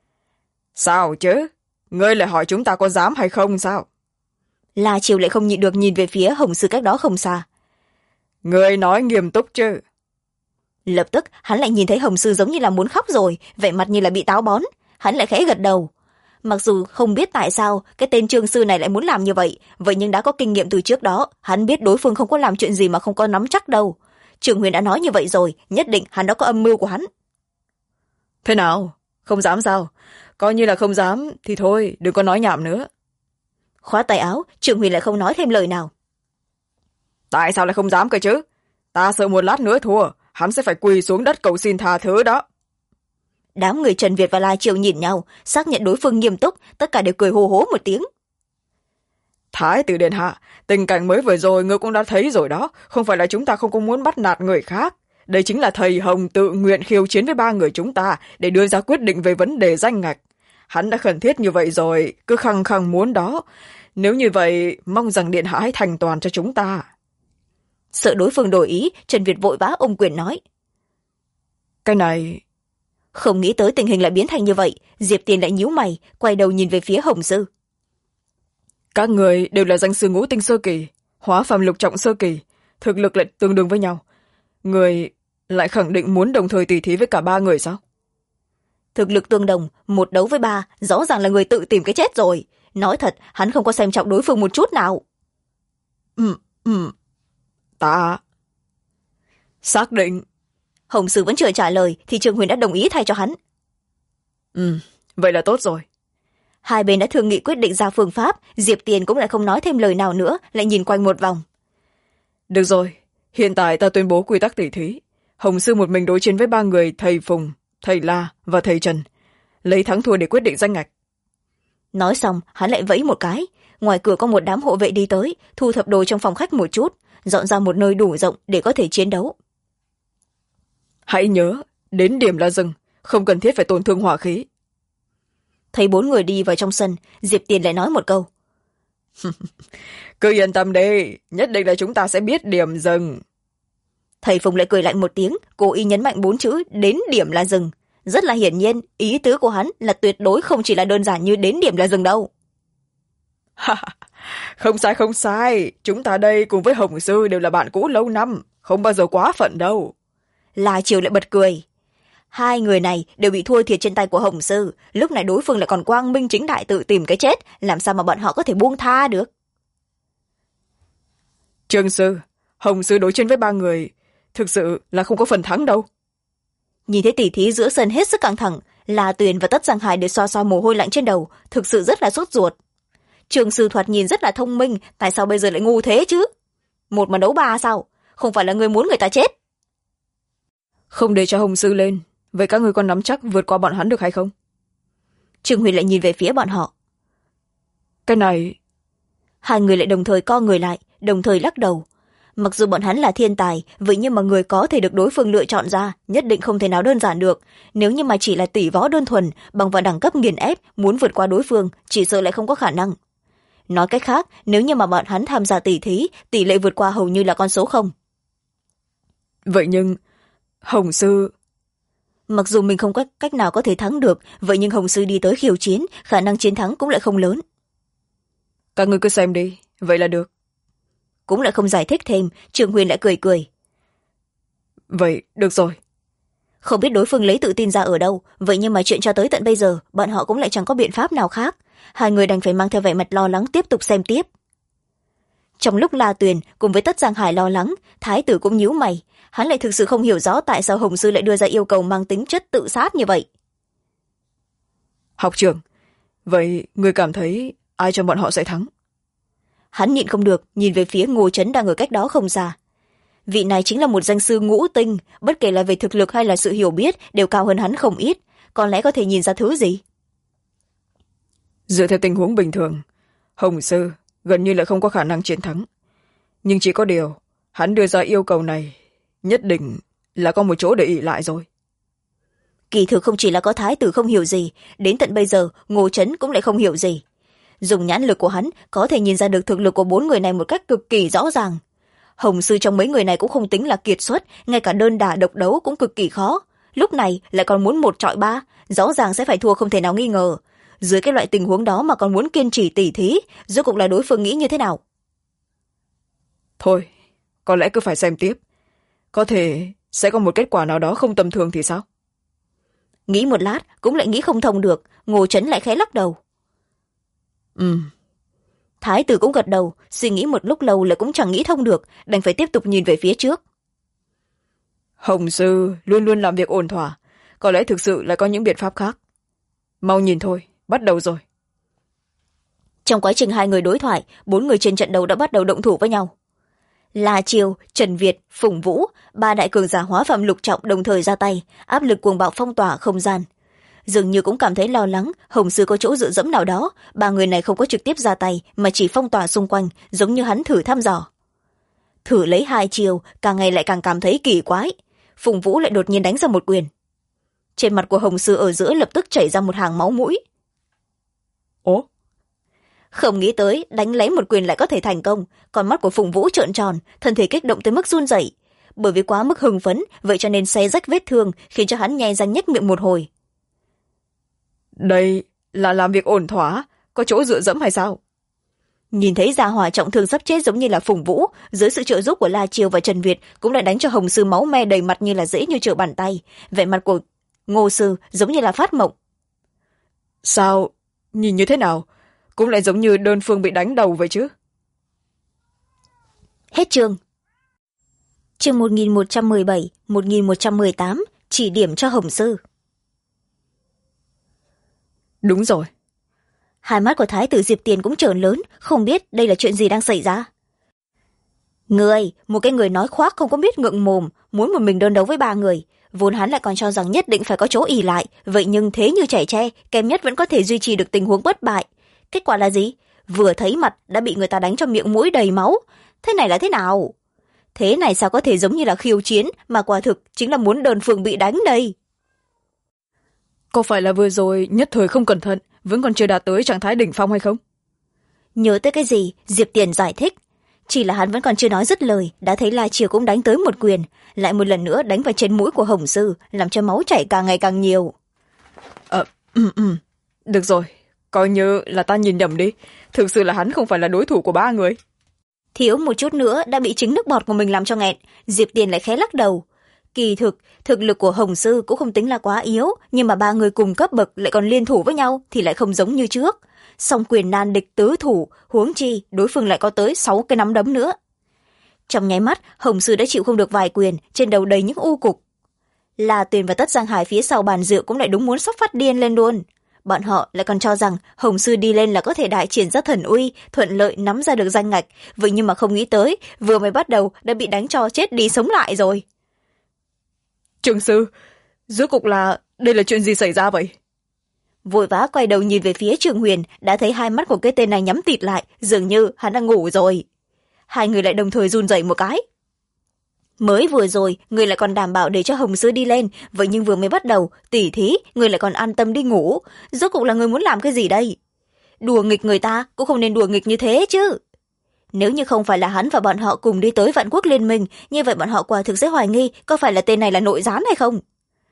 Sao chứ? Ngươi lại hỏi chúng ta có dám hay không sao? La Triều lại không nhịn được nhìn về phía Hồng Sư cách đó không xa. Ngươi nói nghiêm túc chứ? Lập tức hắn lại nhìn thấy Hồng Sư giống như là muốn khóc rồi, vẻ mặt như là bị táo bón. Hắn lại khẽ gật đầu. Mặc dù không biết tại sao cái tên Trương Sư này lại muốn làm như vậy, vậy nhưng đã có kinh nghiệm từ trước đó, hắn biết đối phương không có làm chuyện gì mà không có nắm chắc đâu. Trường Huyền đã nói như vậy rồi, nhất định hắn đã có âm mưu của hắn. Thế nào? Không dám sao? Coi như là không dám thì thôi, đừng có nói nhảm nữa. Khóa tay áo, Trường Huyền lại không nói thêm lời nào. Tại sao lại không dám cơ chứ? Ta sợ một lát nữa thua, hắn sẽ phải quỳ xuống đất cầu xin tha thứ đó. Đám người Trần Việt và La Triều nhìn nhau, xác nhận đối phương nghiêm túc, tất cả đều cười hô hố một tiếng. Thái tử điện hạ, tình cảnh mới vừa rồi ngươi cũng đã thấy rồi đó, không phải là chúng ta không có muốn bắt nạt người khác. Đây chính là thầy Hồng tự nguyện khiêu chiến với 3 người chúng ta để đưa ra quyết định về vấn đề danh ngạch. Hắn đã khẩn thiết như vậy rồi, cứ khăng khăng muốn đó. Nếu như vậy, mong rằng điện hạ hãy thành toàn cho chúng ta. Sợ đối phương đổi ý, Trần Việt vội vã ôm quyền nói. Cái này... Không nghĩ tới tình hình lại biến thành như vậy, Diệp Tiền lại nhíu mày, quay đầu nhìn về phía Hồng Sư. Các người đều là danh sư ngũ tinh sơ kỳ, hóa phàm lục trọng sơ kỳ, thực lực lại tương đương với nhau. Người lại khẳng định muốn đồng thời tỉ thí với cả 3 người sao? Thực lực tương đồng, 1 đấu với 3, rõ ràng là người tự tìm cái chết rồi. Nói thật, hắn không có xem trọng đối phương một chút nào. Ta... Xác định. Hồng Sư vẫn chưa trả lời, thì Trương Huyền đã đồng ý thay cho hắn. Vậy là tốt rồi. Hai bên đã thương nghị quyết định ra phương pháp, Diệp Tiền cũng lại không nói thêm lời nào nữa, lại nhìn quanh một vòng. Được rồi, hiện tại ta tuyên bố quy tắc tỉ thí. Hồng Sư một mình đối chiến với ba người thầy Phùng, thầy La và thầy Trần, lấy thắng thua để quyết định danh ngạch. Nói xong hắn lại vẫy một cái, ngoài cửa có một đám hộ vệ đi tới, thu thập đồ trong phòng khách một chút, dọn ra một nơi đủ rộng để có thể chiến đấu. Hãy nhớ, đến điểm là dừng, không cần thiết phải tổn thương hỏa khí. Thấy bốn người đi vào trong sân, Diệp Tiền lại nói một câu. Cứ yên tâm đi, nhất định là chúng ta sẽ biết điểm dừng. Thầy Phùng lại cười lạnh một tiếng, cố ý nhấn mạnh bốn chữ đến điểm là dừng. Rất là hiển nhiên, ý tứ của hắn là tuyệt đối không chỉ là đơn giản như đến điểm là dừng đâu. Không sai, chúng ta đây cùng với Hồng Sư đều là bạn cũ lâu năm, không bao giờ quá phận đâu. La Triều lại bật cười. Hai người này đều bị thua thiệt trên tay của Hồng Sư, lúc này đối phương lại còn quang minh chính đại tự tìm cái chết, làm sao mà bọn họ có thể buông tha được. Trương Sư, Hồng Sư đối chiến với ba người, thực sự là không có phần thắng đâu. Nhìn thấy tỉ thí giữa sân hết sức căng thẳng, La Tuyền và Tất Giang Hải đều xoa xoa mồ hôi lạnh trên đầu, thực sự rất là sốt ruột. Trương Sư thoạt nhìn rất là thông minh, tại sao bây giờ lại ngu thế chứ? Một mà đấu ba sao? Không phải là người muốn người ta chết. Không để cho Hồng Sư lên, vậy các người còn nắm chắc vượt qua bọn hắn được hay không? Trương Huyền lại nhìn về phía bọn họ. Cái này... Hai người lại đồng thời co người lại, đồng thời lắc đầu. Mặc dù bọn hắn là thiên tài, vậy nhưng mà người có thể được đối phương lựa chọn ra, nhất định không thể nào đơn giản được. Nếu như mà chỉ là tỷ võ đơn thuần, bằng vào đẳng cấp nghiền ép, muốn vượt qua đối phương, chỉ sợ lại không có khả năng. Nói cách khác, nếu như mà bọn hắn tham gia tỷ thí, tỷ lệ vượt qua hầu như là con số 0. Vậy nhưng... Hồng Sư... Mặc dù mình không có cách nào có thể thắng được, vậy nhưng Hồng Sư đi tới khiêu chiến, khả năng chiến thắng cũng lại không lớn. Các người cứ xem đi, vậy là được. Cũng lại không giải thích thêm, Trường Huyền lại cười cười. Vậy, được rồi. Không biết đối phương lấy tự tin ra ở đâu, vậy nhưng mà chuyện cho tới tận bây giờ, bọn họ cũng lại chẳng có biện pháp nào khác. Hai người đành phải mang theo vẻ mặt lo lắng tiếp tục xem tiếp. Trong lúc La Tuyền cùng với Tất Giang Hải lo lắng, Thái tử cũng nhíu mày. Hắn lại thực sự không hiểu rõ tại sao Hồng Sư lại đưa ra yêu cầu mang tính chất tự sát như vậy. Học trưởng, vậy người cảm thấy ai trong bọn họ sẽ thắng? Hắn nhịn không được, nhìn về phía Ngô Trấn đang ở cách đó không xa. Vị này chính là một danh sư ngũ tinh, bất kể là về thực lực hay là sự hiểu biết đều cao hơn hắn không ít, có lẽ có thể nhìn ra thứ gì. Dựa theo tình huống bình thường, Hồng Sư gần như là không có khả năng chiến thắng. Nhưng chỉ có điều, hắn đưa ra yêu cầu này, nhất định là có một chỗ để ỷ lại rồi. Kỳ thực không chỉ là có thái tử không hiểu gì, đến tận bây giờ Ngô Trấn cũng lại không hiểu gì. Dùng nhãn lực của hắn có thể nhìn ra được thực lực của bốn người này một cách cực kỳ rõ ràng. Hồng Sư trong mấy người này cũng không tính là kiệt xuất, ngay cả đơn đả độc đấu cũng cực kỳ khó. Lúc này lại còn muốn 1-3, rõ ràng sẽ phải thua không thể nào nghi ngờ. Dưới cái loại tình huống đó mà còn muốn kiên trì tỉ thí, rốt cuộc là đối phương nghĩ như thế nào? Thôi, có lẽ cứ phải xem tiếp. Có thể sẽ có một kết quả nào đó không tầm thường thì sao? Nghĩ một lát cũng lại nghĩ không thông được, Ngô Trấn lại khẽ lắc đầu. Thái tử cũng gật đầu, suy nghĩ một lúc lâu lại cũng chẳng nghĩ thông được, đành phải tiếp tục nhìn về phía trước. Hồng Sư luôn luôn làm việc ổn thỏa, có lẽ thực sự lại có những biện pháp khác. Mau nhìn thôi, bắt đầu rồi. Trong quá trình hai người đối thoại, bốn người trên trận đấu đã bắt đầu động thủ với nhau. La Triều, Trần Việt, Phùng Vũ, ba đại cường giả hóa phàm lục trọng đồng thời ra tay, áp lực cuồng bạo phong tỏa không gian. Dường như cũng cảm thấy lo lắng, Hồng Sư có chỗ dựa dẫm nào đó, ba người này không có trực tiếp ra tay mà chỉ phong tỏa xung quanh, giống như hắn thử thăm dò. Thử lấy 2 chiều, càng ngày lại càng cảm thấy kỳ quái. Phùng Vũ lại đột nhiên đánh ra một quyền. Trên mặt của Hồng Sư ở giữa lập tức chảy ra một hàng máu mũi. Ố? Không nghĩ tới đánh lấy một quyền lại có thể thành công, con mắt của Phùng Vũ trợn tròn, thân thể kích động tới mức run rẩy. Bởi vì quá mức hưng phấn, vậy cho nên xé rách vết thương, khiến cho hắn nhe răng nhếch miệng một hồi. Đây là làm việc ổn thỏa, có chỗ dựa dẫm hay sao? Nhìn thấy gia hỏa trọng thương sắp chết giống như là Phùng Vũ, dưới sự trợ giúp của La Triều và Trần Việt cũng đã đánh cho Hồng Sư máu me đầy mặt như là dễ như trở bàn tay. Vẻ mặt của Ngô Sư giống như là phát mộng. Sao? Nhìn như thế nào? Cũng lại giống như đơn phương bị đánh đầu vậy chứ. Hết chương. Chương 1117, 1118, chỉ điểm cho Hồng Sư. Đúng rồi. Hai mắt của Thái tử Diệp Tiền cũng trợn lớn, không biết đây là chuyện gì đang xảy ra. Một cái người nói khoác không có biết ngượng mồm, muốn một mình đơn đấu với ba người. Vốn hắn lại còn cho rằng nhất định phải có chỗ ỉ lại, vậy nhưng thế như chảy tre, kém nhất vẫn có thể duy trì được tình huống bất bại. Kết quả là gì? Vừa thấy mặt đã bị người ta đánh cho miệng mũi đầy máu. Thế này là thế nào? Thế này sao có thể giống như là khiêu chiến, mà quả thực chính là muốn đơn phương bị đánh đây. Có phải là vừa rồi nhất thời không cẩn thận, vẫn còn chưa đạt tới trạng thái đỉnh phong hay không? Nhớ tới cái gì, Diệp Tiền giải thích. Chỉ là hắn vẫn còn chưa nói dứt lời, đã thấy La Triều cũng đánh tới một quyền, lại một lần nữa đánh vào trên mũi của Hồng Sư, làm cho máu chảy càng ngày càng nhiều. Được rồi, coi như là ta nhìn nhầm đi. Thực sự là hắn không phải là đối thủ của ba người. Thiếu một chút nữa đã bị chính nước bọt của mình làm cho nghẹn, Diệp Tiền lại khẽ lắc đầu. Kỳ thực lực của Hồng Sư cũng không tính là quá yếu, nhưng mà ba người cùng cấp bậc lại còn liên thủ với nhau thì lại không giống như trước. Song quyền nan địch tứ thủ, huống chi đối phương lại có tới 6 cái nắm đấm nữa. Trong nháy mắt, Hồng Sư đã chịu không được vài quyền, trên đầu đầy những u cục. La Tuyền và Tất Giang Hải phía sau bàn rượu cũng lại đúng muốn sắp phát điên lên luôn. Bọn họ lại còn cho rằng Hồng Sư đi lên là có thể đại triển ra thần uy, thuận lợi nắm ra được danh ngạch, vậy nhưng mà không nghĩ tới, vừa mới bắt đầu đã bị đánh cho chết đi sống lại rồi. Trường sư, rốt cuộc là đây là chuyện gì xảy ra vậy? Vội vã quay đầu nhìn về phía Trường Huyền, đã thấy hai mắt của cái tên này nhắm tịt lại, dường như hắn đang ngủ rồi. Hai người lại đồng thời run rẩy một cái. Mới vừa rồi, người lại còn đảm bảo để cho Hồng Sư đi lên, vậy nhưng vừa mới bắt đầu, tỉ thí, người lại còn an tâm đi ngủ. Rốt cuộc là người muốn làm cái gì đây? Đùa nghịch người ta cũng không nên đùa nghịch như thế chứ. Nếu như không phải là hắn và bọn họ cùng đi tới Vạn Quốc Liên Minh, như vậy bọn họ quả thực sẽ hoài nghi có phải là tên này là nội gián hay không.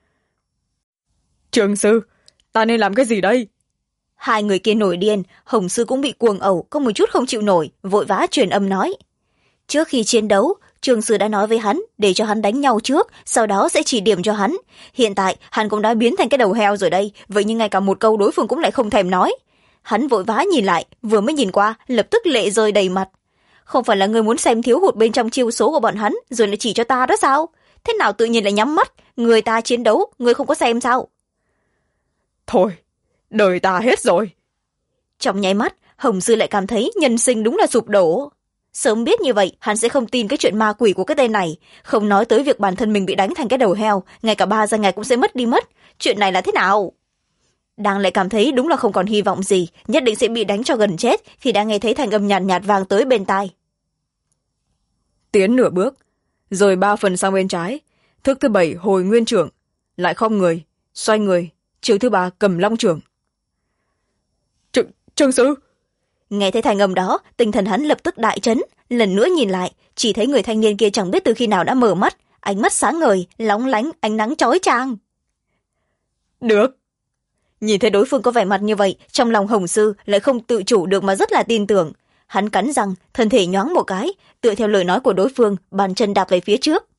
Trường sư, ta nên làm cái gì đây? Hai người kia nổi điên, Hồng Sư cũng bị cuồng ẩu, có một chút không chịu nổi, vội vã truyền âm nói. Trước khi chiến đấu, Trường Sư đã nói với hắn để cho hắn đánh nhau trước, sau đó sẽ chỉ điểm cho hắn. Hiện tại hắn cũng đã biến thành cái đầu heo rồi đây, vậy nhưng ngay cả một câu đối phương cũng lại không thèm nói. Hắn vội vã nhìn lại, vừa mới nhìn qua lập tức lệ rơi đầy mặt. Không phải là người muốn xem thiếu hụt bên trong chiêu số của bọn hắn rồi lại chỉ cho ta đó sao? Thế nào tự nhiên lại nhắm mắt, người ta chiến đấu người không có xem sao? Thôi, đời ta hết rồi. Trong nháy mắt, Hồng Sư lại cảm thấy nhân sinh đúng là sụp đổ. Sớm biết như vậy, hắn sẽ không tin cái chuyện ma quỷ của cái tên này. Không nói tới việc bản thân mình bị đánh thành cái đầu heo, ngay cả ba danh ngạch cũng sẽ mất đi mất. Chuyện này là thế nào? Đang lại cảm thấy đúng là không còn hy vọng gì, nhất định sẽ bị đánh cho gần chết khi đã nghe thấy thanh âm nhàn nhạt vang tới bên tai. Tiến nửa bước, rồi 3 phần sang bên trái, thức thứ 7 hồi nguyên trưởng, lại khom người, xoay người, chiều thứ 3 cầm long trưởng. Trường sư! Nghe thấy thanh âm đó, tinh thần hắn lập tức đại chấn, lần nữa nhìn lại, chỉ thấy người thanh niên kia chẳng biết từ khi nào đã mở mắt, ánh mắt sáng ngời, lóng lánh ánh nắng chói chang. Được! Nhìn thấy đối phương có vẻ mặt như vậy, trong lòng Hồng Sư lại không tự chủ được mà rất là tin tưởng. Hắn cắn răng, thân thể nhoáng một cái, tựa theo lời nói của đối phương, bàn chân đạp về phía trước.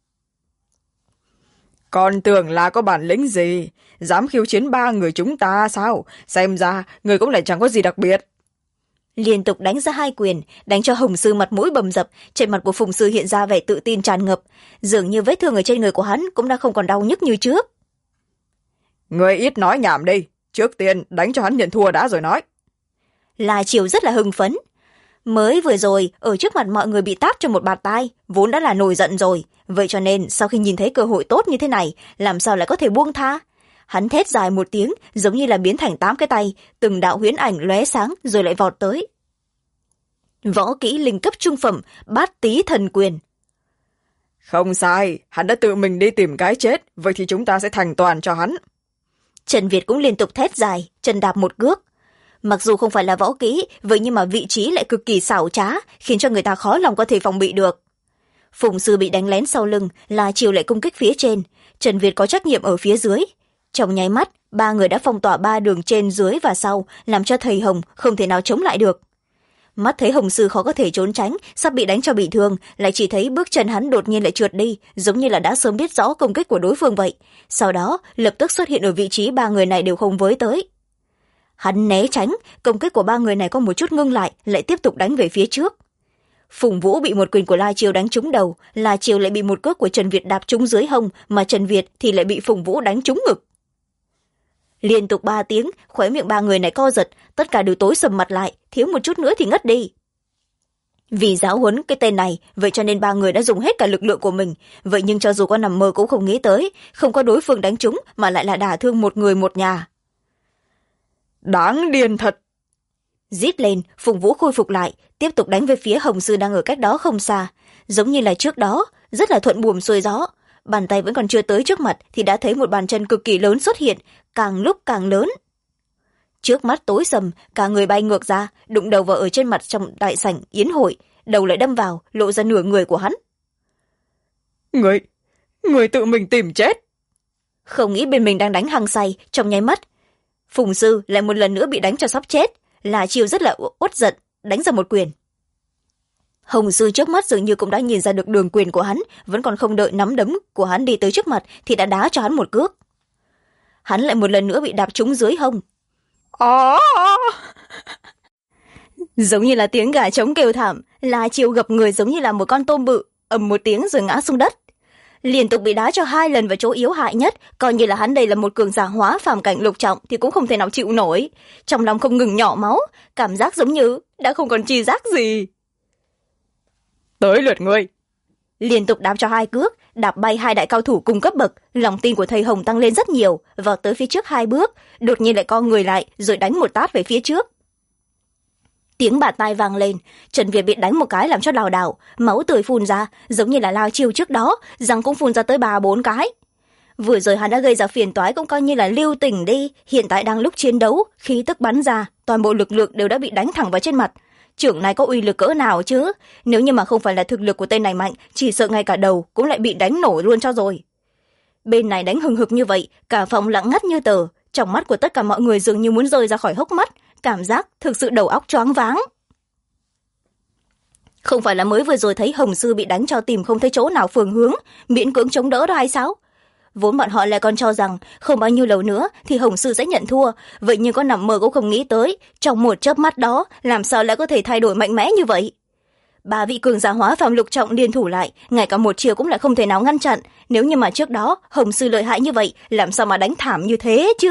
Còn tưởng là có bản lĩnh gì, dám khiêu chiến 3 người chúng ta sao? Xem ra, người cũng lại chẳng có gì đặc biệt. Liên tục đánh ra 2 quyền, đánh cho Hồng Sư mặt mũi bầm dập, trên mặt của Phùng Sư hiện ra vẻ tự tin tràn ngập, dường như vết thương ở trên người của hắn cũng đã không còn đau nhức như trước. Người ít nói nhảm đi, trước tiên đánh cho hắn nhận thua đã rồi nói. La Triều rất là hưng phấn. Mới vừa rồi, ở trước mặt mọi người bị tát cho một bạt tai, vốn đã là nổi giận rồi, vậy cho nên sau khi nhìn thấy cơ hội tốt như thế này, làm sao lại có thể buông tha? Hắn thét dài một tiếng, giống như là biến thành 8 cái tay, từng đạo huyễn ảnh lóe sáng rồi lại vọt tới. Võ kỹ linh cấp trung phẩm, Bát Tý Thần Quyền. Không sai, hắn đã tự mình đi tìm cái chết, vậy thì chúng ta sẽ thành toàn cho hắn. Trần Việt cũng liên tục thét dài, chân đạp một cước. Mặc dù không phải là võ kỹ, vậy nhưng mà vị trí lại cực kỳ xảo trá, khiến cho người ta khó lòng có thể phòng bị được. Phùng Sư bị đánh lén sau lưng, La Triều lại công kích phía trên, Trần Việt có trách nhiệm ở phía dưới. Trong nháy mắt, 3 người đã phong tỏa 3 đường trên dưới và sau, làm cho thầy Hồng không thể nào chống lại được. Mắt thấy Hồng Sư khó có thể trốn tránh, sắp bị đánh cho bị thương, lại chỉ thấy bước chân hắn đột nhiên lại trượt đi, giống như là đã sớm biết rõ công kích của đối phương vậy. Sau đó, lập tức xuất hiện ở vị trí 3 người này đều không với tới. Hắn né tránh, công kích của 3 người này có một chút ngưng lại tiếp tục đánh về phía trước. Phùng Vũ bị một quyền của La Triều đánh trúng đầu, La Triều lại bị một cước của Trần Việt đạp trúng dưới hông, mà Trần Việt thì lại bị Phùng Vũ đánh trúng ngực. Liên tục 3 tiếng, khóe miệng 3 người này co giật, tất cả đều tối sầm mặt lại, thiếu một chút nữa thì ngất đi. Vì giáo huấn cái tên này, vậy cho nên ba người đã dùng hết cả lực lượng của mình. Vậy nhưng cho dù có nằm mơ cũng không nghĩ tới, không có đối phương đánh trúng mà lại là đả thương một người một nhà. Đáng điên thật. Rít lên, Phùng Vũ khôi phục lại, tiếp tục đánh về phía Hồng Sư đang ở cách đó không xa. Giống như là trước đó, rất là thuận buồm xuôi gió. Bàn tay vẫn còn chưa tới trước mặt thì đã thấy một bàn chân cực kỳ lớn xuất hiện, càng lúc càng lớn. Trước mắt tối sầm, cả người bay ngược ra, đụng đầu vào ở trên mặt trong đại sảnh yến hội, đầu lại đâm vào, lộ ra nửa người của hắn. Người tự mình tìm chết. Không nghĩ bên mình đang đánh hăng say, trong nháy mắt Phùng Sư lại một lần nữa bị đánh cho sắp chết, là chiêu rất là uất giận, đánh ra một quyền. Hồng Sư trước mắt dường như cũng đã nhìn ra được đường quyền của hắn, vẫn còn không đợi nắm đấm của hắn đi tới trước mặt thì đã đá cho hắn một cước. Hắn lại một lần nữa bị đạp trúng dưới hông. Giống như là tiếng gà trống kêu thảm, là chiêu gập người giống như là một con tôm bự, ầm một tiếng rồi ngã xuống đất. Liên tục bị đá cho 2 lần vào chỗ yếu hại nhất, coi như là hắn đây là một cường giả hóa phàm cảnh lục trọng thì cũng không thể nào chịu nổi. Trong lòng không ngừng nhỏ máu, cảm giác giống như đã không còn tri giác gì. Tới lượt ngươi. Liên tục đạp cho 2 cước, đạp bay 2 đại cao thủ cùng cấp bậc, lòng tin của thầy Hồng tăng lên rất nhiều, vào tới phía trước 2 bước, đột nhiên lại co người lại rồi đánh một tát về phía trước. Tiếng bạt tai vang lên, Trần Việt bị đánh một cái làm cho lảo đảo, máu tươi phun ra, giống như là lao chiêu trước đó, răng cũng phun ra tới 3-4 cái. Vừa rồi hắn đã gây ra phiền toái cũng coi như là lưu tình đi, hiện tại đang lúc chiến đấu, khí tức bắn ra, toàn bộ lực lượng đều đã bị đánh thẳng vào trên mặt. Trưởng này có uy lực cỡ nào chứ? Nếu như mà không phải là thực lực của tên này mạnh, chỉ sợ ngay cả đầu cũng lại bị đánh nổ luôn cho rồi. Bên này đánh hừng hực như vậy, cả phòng lặng ngắt như tờ, trong mắt của tất cả mọi người dường như muốn rơi ra khỏi hốc mắt, cảm giác thực sự đầu óc choáng váng. Không phải là mới vừa rồi thấy Hồng Sư bị đánh cho tìm không thấy chỗ nào phương hướng, miễn cưỡng chống đỡ đó hay sao? Vốn bọn họ lại còn cho rằng không bao nhiêu lâu nữa thì Hồng Sư sẽ nhận thua, vậy nhưng có nằm mơ cũng không nghĩ tới, trong một chớp mắt đó làm sao lại có thể thay đổi mạnh mẽ như vậy. 3 vị cường giả hóa phàm lục trọng liên thủ lại, ngay cả một chiều cũng lại không thể nào ngăn chặn. Nếu như mà trước đó Hồng Sư lợi hại như vậy, làm sao mà đánh thảm như thế chứ?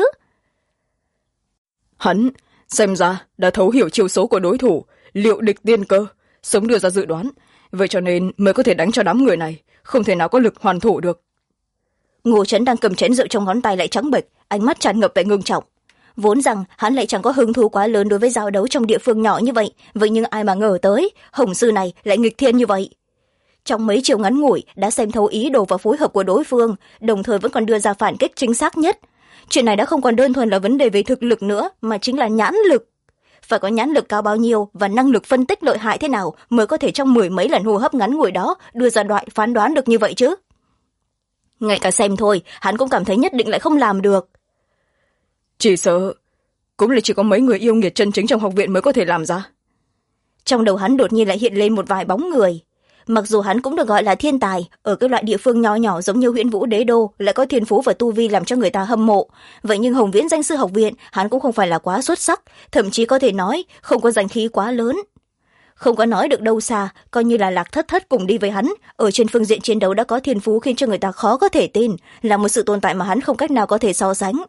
Hắn xem ra đã thấu hiểu chiêu số của đối thủ, liệu địch tiên cơ, sớm đưa ra dự đoán, vậy cho nên mới có thể đánh cho đám người này, không thể nào có lực hoàn thủ được. Ngô Trấn đang cầm chén rượu trong ngón tay lại trắng bệch, ánh mắt tràn ngập vẻ ngưng trọng. Vốn rằng hắn lại chẳng có hứng thú quá lớn đối với giao đấu trong địa phương nhỏ như vậy, vậy nhưng ai mà ngờ tới Hồng Sư này lại nghịch thiên như vậy. Trong mấy chiều ngắn ngủi đã xem thấu ý đồ và phối hợp của đối phương, đồng thời vẫn còn đưa ra phản kích chính xác nhất. Chuyện này đã không còn đơn thuần là vấn đề về thực lực nữa, mà chính là nhãn lực. Phải có nhãn lực cao bao nhiêu và năng lực phân tích lợi hại thế nào mới có thể trong 10 mấy lần hô hấp ngắn ngủi đó đưa ra đoạn phán đoán được như vậy chứ? Ngay cả xem thôi, hắn cũng cảm thấy nhất định lại không làm được. Chỉ sợ cũng là chỉ có mấy người yêu nghiệt chân chính trong học viện mới có thể làm ra. Trong đầu hắn đột nhiên lại hiện lên một vài bóng người. Mặc dù hắn cũng được gọi là thiên tài, ở cái loại địa phương nhỏ nhỏ giống như Huyễn Vũ Đế Đô lại có thiên phú và tu vi làm cho người ta hâm mộ. Vậy nhưng Hồng Viễn danh sư học viện, hắn cũng không phải là quá xuất sắc, thậm chí có thể nói không có danh khí quá lớn. Không có nói được đâu xa, coi như là Lạc Thất Thất cùng đi với hắn, ở trên phương diện chiến đấu đã có thiên phú khiến cho người ta khó có thể tin, là một sự tồn tại mà hắn không cách nào có thể so sánh.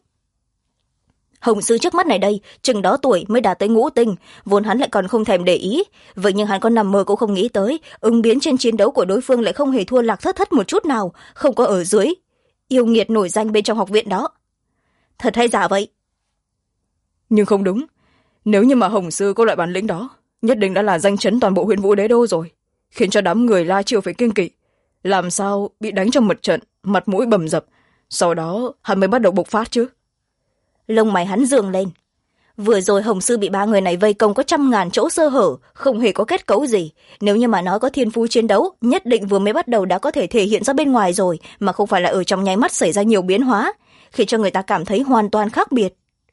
Hồng Sư trước mắt này đây, chừng đó tuổi mới đạt tới ngũ tinh, vốn hắn lại còn không thèm để ý, vậy nhưng hắn có nằm mơ cũng không nghĩ tới, ứng biến trên chiến đấu của đối phương lại không hề thua Lạc Thất Thất một chút nào, không có ở dưới yêu nghiệt nổi danh bên trong học viện đó. Thật hay giả vậy? Nhưng không đúng, nếu như mà Hồng Sư có loại bản lĩnh đó, nhất định đã là danh chấn toàn bộ Huyễn Vũ Đế Đô rồi, khiến cho đám người La Chiêu phải kiêng kỵ. Làm sao bị đánh trong một trận, mặt mũi bầm dập, sau đó hắn mới bắt đầu bộc phát chứ? Lông mày hắn giương lên. Vừa rồi Hồng Sư bị 3 người này vây công có 100.000 chỗ sơ hở, không hề có kết cấu gì. Nếu như mà nói có thiên phú chiến đấu, nhất định vừa mới bắt đầu đã có thể thể hiện ra bên ngoài rồi, mà không phải là ở trong nháy mắt xảy ra nhiều biến hóa, khiến cho người ta cảm thấy hoàn toàn khác biệt.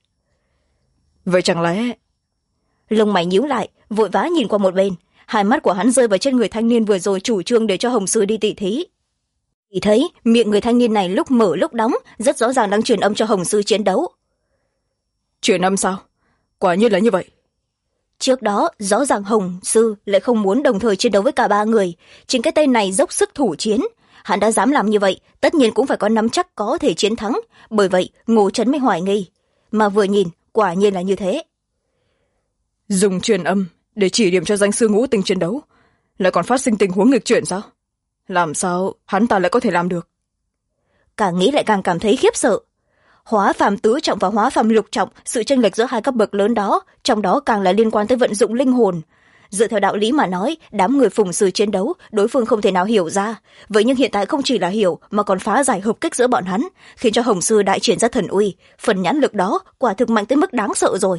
Vậy chẳng lẽ... Lông mày nhíu lại, vội vã nhìn qua một bên. Hai mắt của hắn rơi vào trên người thanh niên vừa rồi chủ trương để cho Hồng Sư đi tỉ thí. Chỉ thấy miệng người thanh niên này lúc mở lúc đóng, rất rõ ràng đang truyền âm cho Hồng Sư chiến đấu. Truyền âm sao? Quả nhiên là như vậy. Trước đó rõ ràng Hồng Sư lại không muốn đồng thời chiến đấu với cả 3 người, chính cái tên này dốc sức thủ chiến. Hắn đã dám làm như vậy, tất nhiên cũng phải có nắm chắc có thể chiến thắng, bởi vậy Ngô Trấn mới hoài nghi. Mà vừa nhìn, quả nhiên là như thế. Dùng truyền âm để chỉ điểm cho danh sư ngũ tinh chiến đấu, lại còn phát sinh tình huống nghịch chuyển sao? Làm sao hắn ta lại có thể làm được? Càng nghĩ lại càng cảm thấy khiếp sợ. Hóa phàm tứ trọng và hóa phàm lục trọng, sự chênh lệch giữa hai cấp bậc lớn đó, trong đó càng là liên quan tới vận dụng linh hồn. Dựa theo đạo lý mà nói, đám người phùng sư chiến đấu, đối phương không thể nào hiểu ra. Vậy nhưng hiện tại không chỉ là hiểu, mà còn phá giải hợp kích giữa bọn hắn, khiến cho Hồng sư đại triển ra thần uy. Phần nhãn lực đó quả thực mạnh tới mức đáng sợ rồi.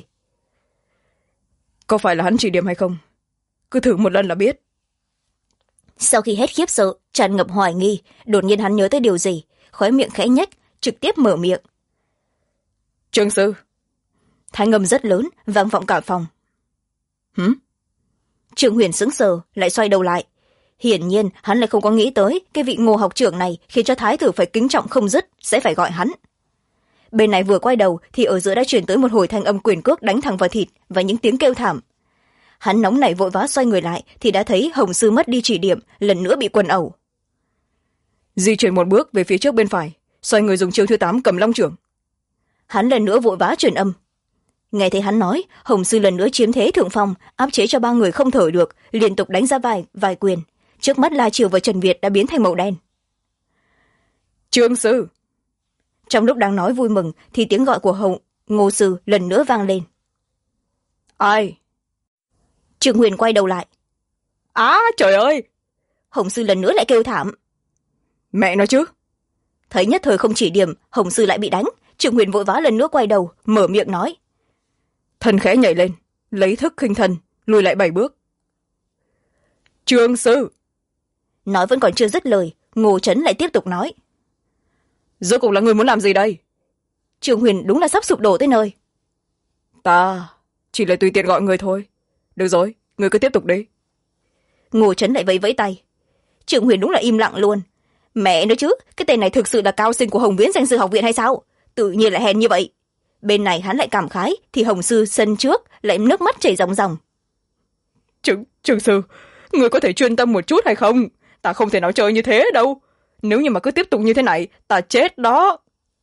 Có phải là hắn chỉ điểm hay không? Cứ thử một lần là biết. Sau khi hết khiếp sợ, tràn ngập hoài nghi, đột nhiên hắn nhớ tới điều gì, khóe miệng khẽ nhếch, trực tiếp mở miệng. Trương sư. Thanh âm rất lớn, vang vọng cả phòng. Hử? Trương Huyền sững sờ, lại xoay đầu lại. Hiển nhiên hắn lại không có nghĩ tới cái vị Ngô học trưởng này khiến cho thái tử phải kính trọng không dứt, sẽ phải gọi hắn. Bên này vừa quay đầu thì ở giữa đã truyền tới một hồi thanh âm quyền cước đánh thẳng vào thịt và những tiếng kêu thảm. Hắn nóng nảy vội vã xoay người lại thì đã thấy Hồng sư mất đi chỉ điểm, lần nữa bị quần ẩu. Di chuyển một bước về phía trước bên phải, xoay người dùng chiêu thứ 8 cầm long chưởng. Hắn lần nữa vội vã truyền âm. Nghe thấy hắn nói, Hồng sư lần nữa chiếm thế thượng phong, áp chế cho ba người không thở được, liên tục đánh ra vài quyền. Trước mắt La Triều và Trần Việt đã biến thành màu đen. Trương sư. Trong lúc đang nói vui mừng thì tiếng gọi của Ngô sư lần nữa vang lên. Ai? Trương Huyền quay đầu lại. Trời ơi! Hồng sư lần nữa lại kêu thảm. Mẹ nói chứ. Thấy nhất thời không chỉ điểm, Hồng sư lại bị đánh. Trương Huyền vội vã lần nữa quay đầu, mở miệng nói. Thân khẽ nhảy lên, lấy thức khinh thân, lùi lại 7 bước. Trương sư. Nói vẫn còn chưa dứt lời, Ngô Trấn lại tiếp tục nói. Rốt cuộc là người muốn làm gì đây? Trương Huyền đúng là sắp sụp đổ tới nơi. Ta chỉ là tùy tiện gọi người thôi. Được rồi, người cứ tiếp tục đi. Ngô Trấn lại vẫy vẫy tay. Trương Huyền đúng là im lặng luôn. Mẹ nói chứ, cái tên này thực sự là cao sinh của Hồng Viễn danh sư học viện hay sao? Tự nhiên lại hèn như vậy. Bên này hắn lại cảm khái, thì Hồng sư sân trước lại nước mắt chảy ròng ròng. Trương sư, người có thể chuyên tâm một chút hay không? Ta không thể nào chơi như thế đâu. Nếu như mà cứ tiếp tục như thế này, ta chết đó.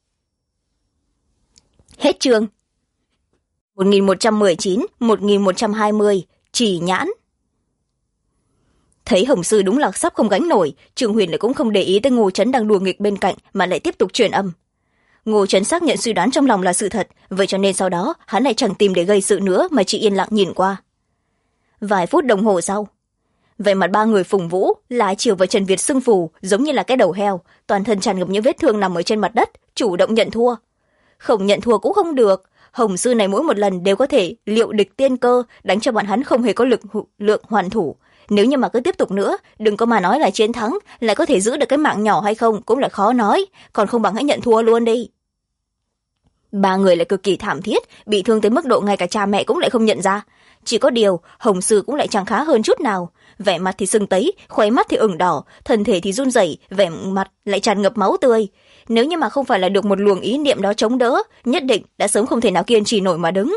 Hết chương. 1119, 1120, chỉ nhãn. Thấy Hồng sư đúng là sắp không gánh nổi, Trương Huyền lại cũng không để ý tới Ngô Trấn đang đùa nghịch bên cạnh mà lại tiếp tục truyền âm. Ngô Trấn xác nhận suy đoán trong lòng là sự thật, vậy cho nên sau đó hắn lại chẳng tìm để gây sự nữa mà chỉ yên lặng nhìn qua. Vài phút đồng hồ sau, về mặt ba người Phùng Vũ, La Triều và Trần Việt sưng phù giống như là cái đầu heo, toàn thân tràn ngập những vết thương nằm ở trên mặt đất, chủ động nhận thua. Không nhận thua cũng không được, Hồng sư này mỗi một lần đều có thể liệu địch tiên cơ, đánh cho bọn hắn không hề có lượng hoàn thủ. Nếu như mà cứ tiếp tục nữa, đừng có mà nói là chiến thắng, lại có thể giữ được cái mạng nhỏ hay không cũng là khó nói, còn không bằng hãy nhận thua luôn đi. Ba người lại cực kỳ thảm thiết, bị thương tới mức độ ngay cả cha mẹ cũng lại không nhận ra. Chỉ có điều, Hồng sư cũng lại chẳng khá hơn chút nào. Vẻ mặt thì sưng tấy, khóe mắt thì ửng đỏ, thân thể thì run rẩy, vẻ mặt lại tràn ngập máu tươi. Nếu như mà không phải là được một luồng ý niệm đó chống đỡ, nhất định đã sớm không thể nào kiên trì nổi mà đứng.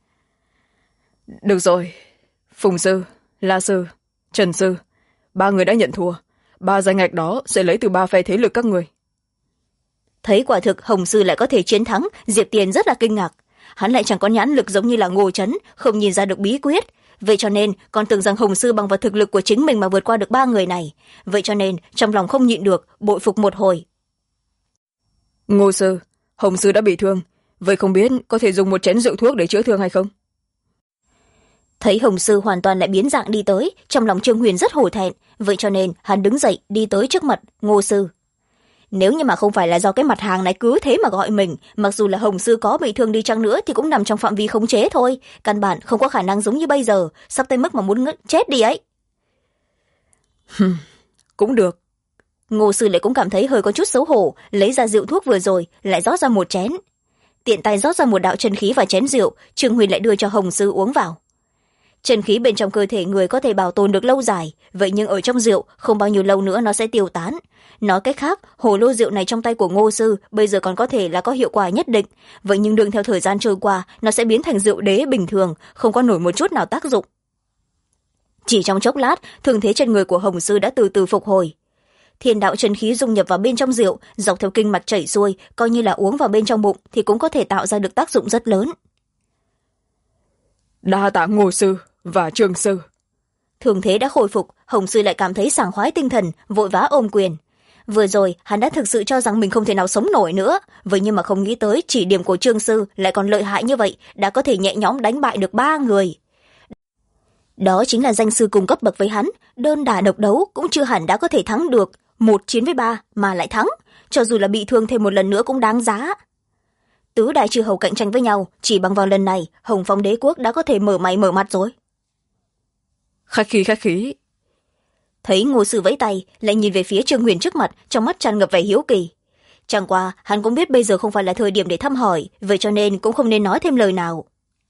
Được rồi, Phùng sư, La sư, Trần sư, ba người đã nhận thua. 3 danh ngạch đó sẽ lấy từ 3 phe thế lực các người. Thấy quả thực Hồng sư lại có thể chiến thắng, Diệp Tiền rất là kinh ngạc. Hắn lại chẳng có nhãn lực giống như là Ngô Trấn, không nhìn ra được bí quyết. Vậy cho nên còn tưởng rằng Hồng sư bằng vào thực lực của chính mình mà vượt qua được 3 người này. Vậy cho nên trong lòng không nhịn được, bội phục một hồi. Ngô sư, Hồng sư đã bị thương, vậy không biết có thể dùng một chén rượu thuốc để chữa thương hay không? Thấy Hồng sư hoàn toàn lại biến dạng đi tới, trong lòng Trương Huyền rất hổ thẹn, vậy cho nên hắn đứng dậy đi tới trước mặt Ngô sư. Nếu như mà không phải là do cái mặt hàng này cứ thế mà gọi mình, mặc dù là Hồng sư có bị thương đi chăng nữa thì cũng nằm trong phạm vi khống chế thôi, căn bản không có khả năng giống như bây giờ, sắp tới mức mà muốn chết đi ấy. Cũng được. Ngô sư lại cũng cảm thấy hơi có chút xấu hổ, lấy ra rượu thuốc vừa rồi, lại rót ra một chén. Tiện tay rót ra một đạo chân khí vào chén rượu, Trương Huyền lại đưa cho Hồng sư uống vào. Chân khí bên trong cơ thể người có thể bảo tồn được lâu dài, vậy nhưng ở trong rượu không bao nhiêu lâu nữa nó sẽ tiêu tán. Nói cách khác, hồ lô rượu này trong tay của Ngô sư bây giờ còn có thể là có hiệu quả nhất định, vậy nhưng đương theo thời gian trôi qua nó sẽ biến thành rượu đế bình thường, không có nổi một chút nào tác dụng. Chỉ trong chốc lát, thương thế trên người của Hồng sư đã từ từ phục hồi. Thiên đạo chân khí dung nhập vào bên trong rượu, dọc theo kinh mạch chảy xuôi, coi như là uống vào bên trong bụng thì cũng có thể tạo ra được tác dụng rất lớn. Đa tạ Ngô sư và Trương sư. Thường thế đã khôi phục, Hồng Sư lại cảm thấy sảng khoái tinh thần, vội vã ôm quyền. Vừa rồi hắn đã thực sự cho rằng mình không thể nào sống nổi nữa, vậy nhưng mà không nghĩ tới chỉ điểm của Trương Sư lại còn lợi hại như vậy, đã có thể nhẹ nhõm đánh bại được 3 người. Đó chính là danh sư cùng cấp bậc với hắn, đơn đả độc đấu cũng chưa hẳn đã có thể thắng được, 1-3 mà lại thắng, cho dù là bị thương thêm một lần nữa cũng đáng giá. Tứ đại chư hầu cạnh tranh với nhau, chỉ bằng vào lần này, Hồng Phong đế quốc đã có thể mở mày mở mặt rồi. Khách khí, khách khí. Thấy Ngô Sư vẫy tay, lại nhìn về phía Trương Huyền trước mặt, trong mắt tràn ngập vẻ hiếu kỳ. Chẳng qua, hắn cũng biết bây giờ không phải là thời điểm để thăm hỏi, vậy cho nên cũng không nên nói thêm lời nào.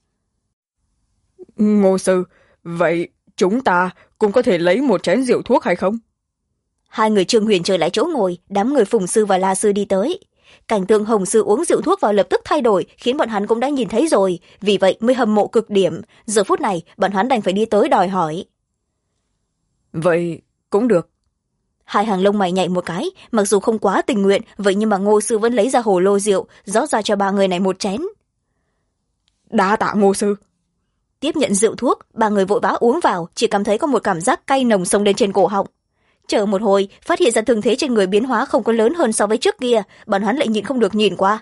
Ngô Sư, vậy chúng ta cũng có thể lấy một chén rượu thuốc hay không? Hai người Trương Huyền trở lại chỗ ngồi, đám người Phùng Sư và La Sư đi tới. Cảnh tượng Hồng Sư uống rượu thuốc vào lập tức thay đổi, khiến bọn hắn cũng đã nhìn thấy rồi, vì vậy mới hâm mộ cực điểm. Giờ phút này, bọn hắn đành phải đi tới đòi hỏi. Vậy cũng được. Hai hàng lông mày nhảy một cái, mặc dù không quá tình nguyện, vậy nhưng mà Ngô Sư vẫn lấy ra hồ lô rượu, rót ra cho 3 người này một chén. Đa tạ Ngô Sư. Tiếp nhận rượu thuốc, 3 người vội vã uống vào, chỉ cảm thấy có một cảm giác cay nồng xông lên trên cổ họng. Chờ một hồi, phát hiện ra thương thế trên người biến hóa không có lớn hơn so với trước kia, bọn hắn lại nhịn không được nhìn qua.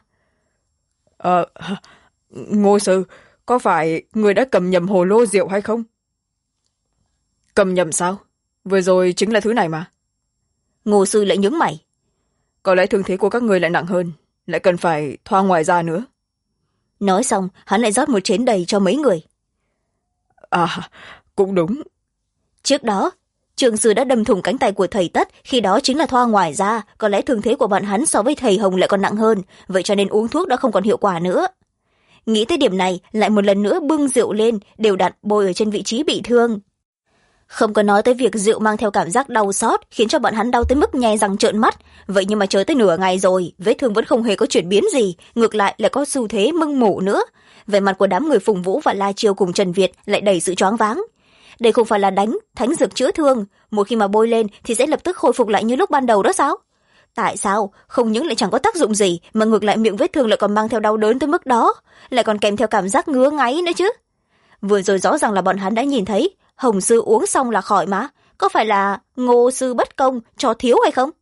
Ngô Sư, có phải người đã cầm nhầm hồ lô rượu hay không? Cầm nhầm sao? Vừa rồi chính là thứ này mà. Ngô Sư lại nhướng mày. Có lẽ thương thế của các người lại nặng hơn, lại cần phải thoa ngoài da nữa. Nói xong, hắn lại rót một chén đầy cho mấy người. Cũng đúng. Trước đó, Trương Sư đã đâm thủng cánh tay của thầy Tất, khi đó chính là thoa ngoài da, có lẽ thương thế của bọn hắn so với thầy Hồng lại còn nặng hơn, vậy cho nên uống thuốc đã không còn hiệu quả nữa. Nghĩ tới điểm này, lại một lần nữa bưng rượu lên, đều đặn bôi ở trên vị trí bị thương. Không có nói tới việc rượu mang theo cảm giác đau xót, khiến cho bọn hắn đau tới mức nhe răng trợn mắt, vậy nhưng mà chờ tới nửa ngày rồi, vết thương vẫn không hề có chuyển biến gì, ngược lại lại có xu thế mưng mủ nữa. Vẻ mặt của đám người Phùng Vũ và La Chiêu cùng Trần Việt lại đầy sự choáng váng. Đây không phải là đánh thánh dược chữa thương, một khi mà bôi lên thì sẽ lập tức khôi phục lại như lúc ban đầu đó sao? Tại sao không những lại chẳng có tác dụng gì, mà ngược lại miệng vết thương lại còn mang theo đau đớn tới mức đó, lại còn kèm theo cảm giác ngứa ngáy nữa chứ? Vừa rồi rõ ràng là bọn hắn đã nhìn thấy Hồng Sư uống xong là khỏi mà, có phải là Ngô Sư bất công cho thiếu hay không?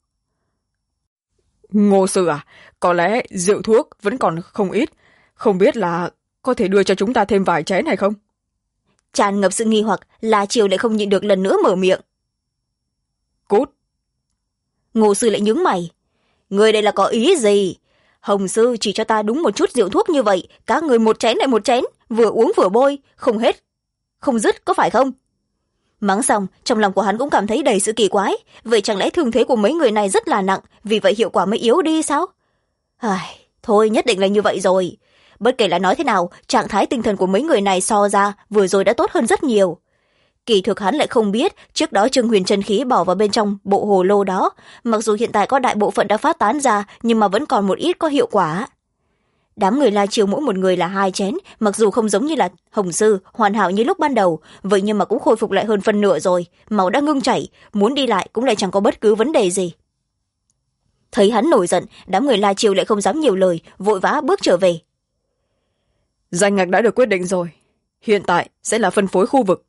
Ngô Sư à, có lẽ rượu thuốc vẫn còn không ít, không biết là có thể đưa cho chúng ta thêm vài chén hay không? Tràn ngập sự nghi hoặc, La Triều lại không nhịn được lần nữa mở miệng. Cút. Ngô Sư lại nhướng mày. Người đây là có ý gì? Hồng Sư chỉ cho ta đúng một chút rượu thuốc như vậy, các người một chén lại một chén, vừa uống vừa bôi, không hết, không dứt, có phải không? Mắng xong, trong lòng của hắn cũng cảm thấy đầy sự kỳ quái, vậy chẳng lẽ thương thế của mấy người này rất là nặng, vì vậy hiệu quả mới yếu đi sao? Thôi, nhất định là như vậy rồi. Bất kể là nói thế nào, trạng thái tinh thần của mấy người này so ra vừa rồi đã tốt hơn rất nhiều. Kỳ thực hắn lại không biết, trước đó Trương Huyền chân khí bỏ vào bên trong bộ hồ lô đó, mặc dù hiện tại có đại bộ phận đã phát tán ra, nhưng mà vẫn còn một ít có hiệu quả. Đám người La Chiêu mỗi một người là 2 chén, mặc dù không giống như là Hồng Sư hoàn hảo như lúc ban đầu, vậy nhưng mà cũng khôi phục lại hơn phân nửa rồi, máu đã ngưng chảy, muốn đi lại cũng lại chẳng có bất cứ vấn đề gì. Thấy hắn nổi giận, đám người La Chiêu lại không dám nhiều lời, vội vã bước trở về. Danh ngạch đã được quyết định rồi, hiện tại sẽ là phân phối khu vực.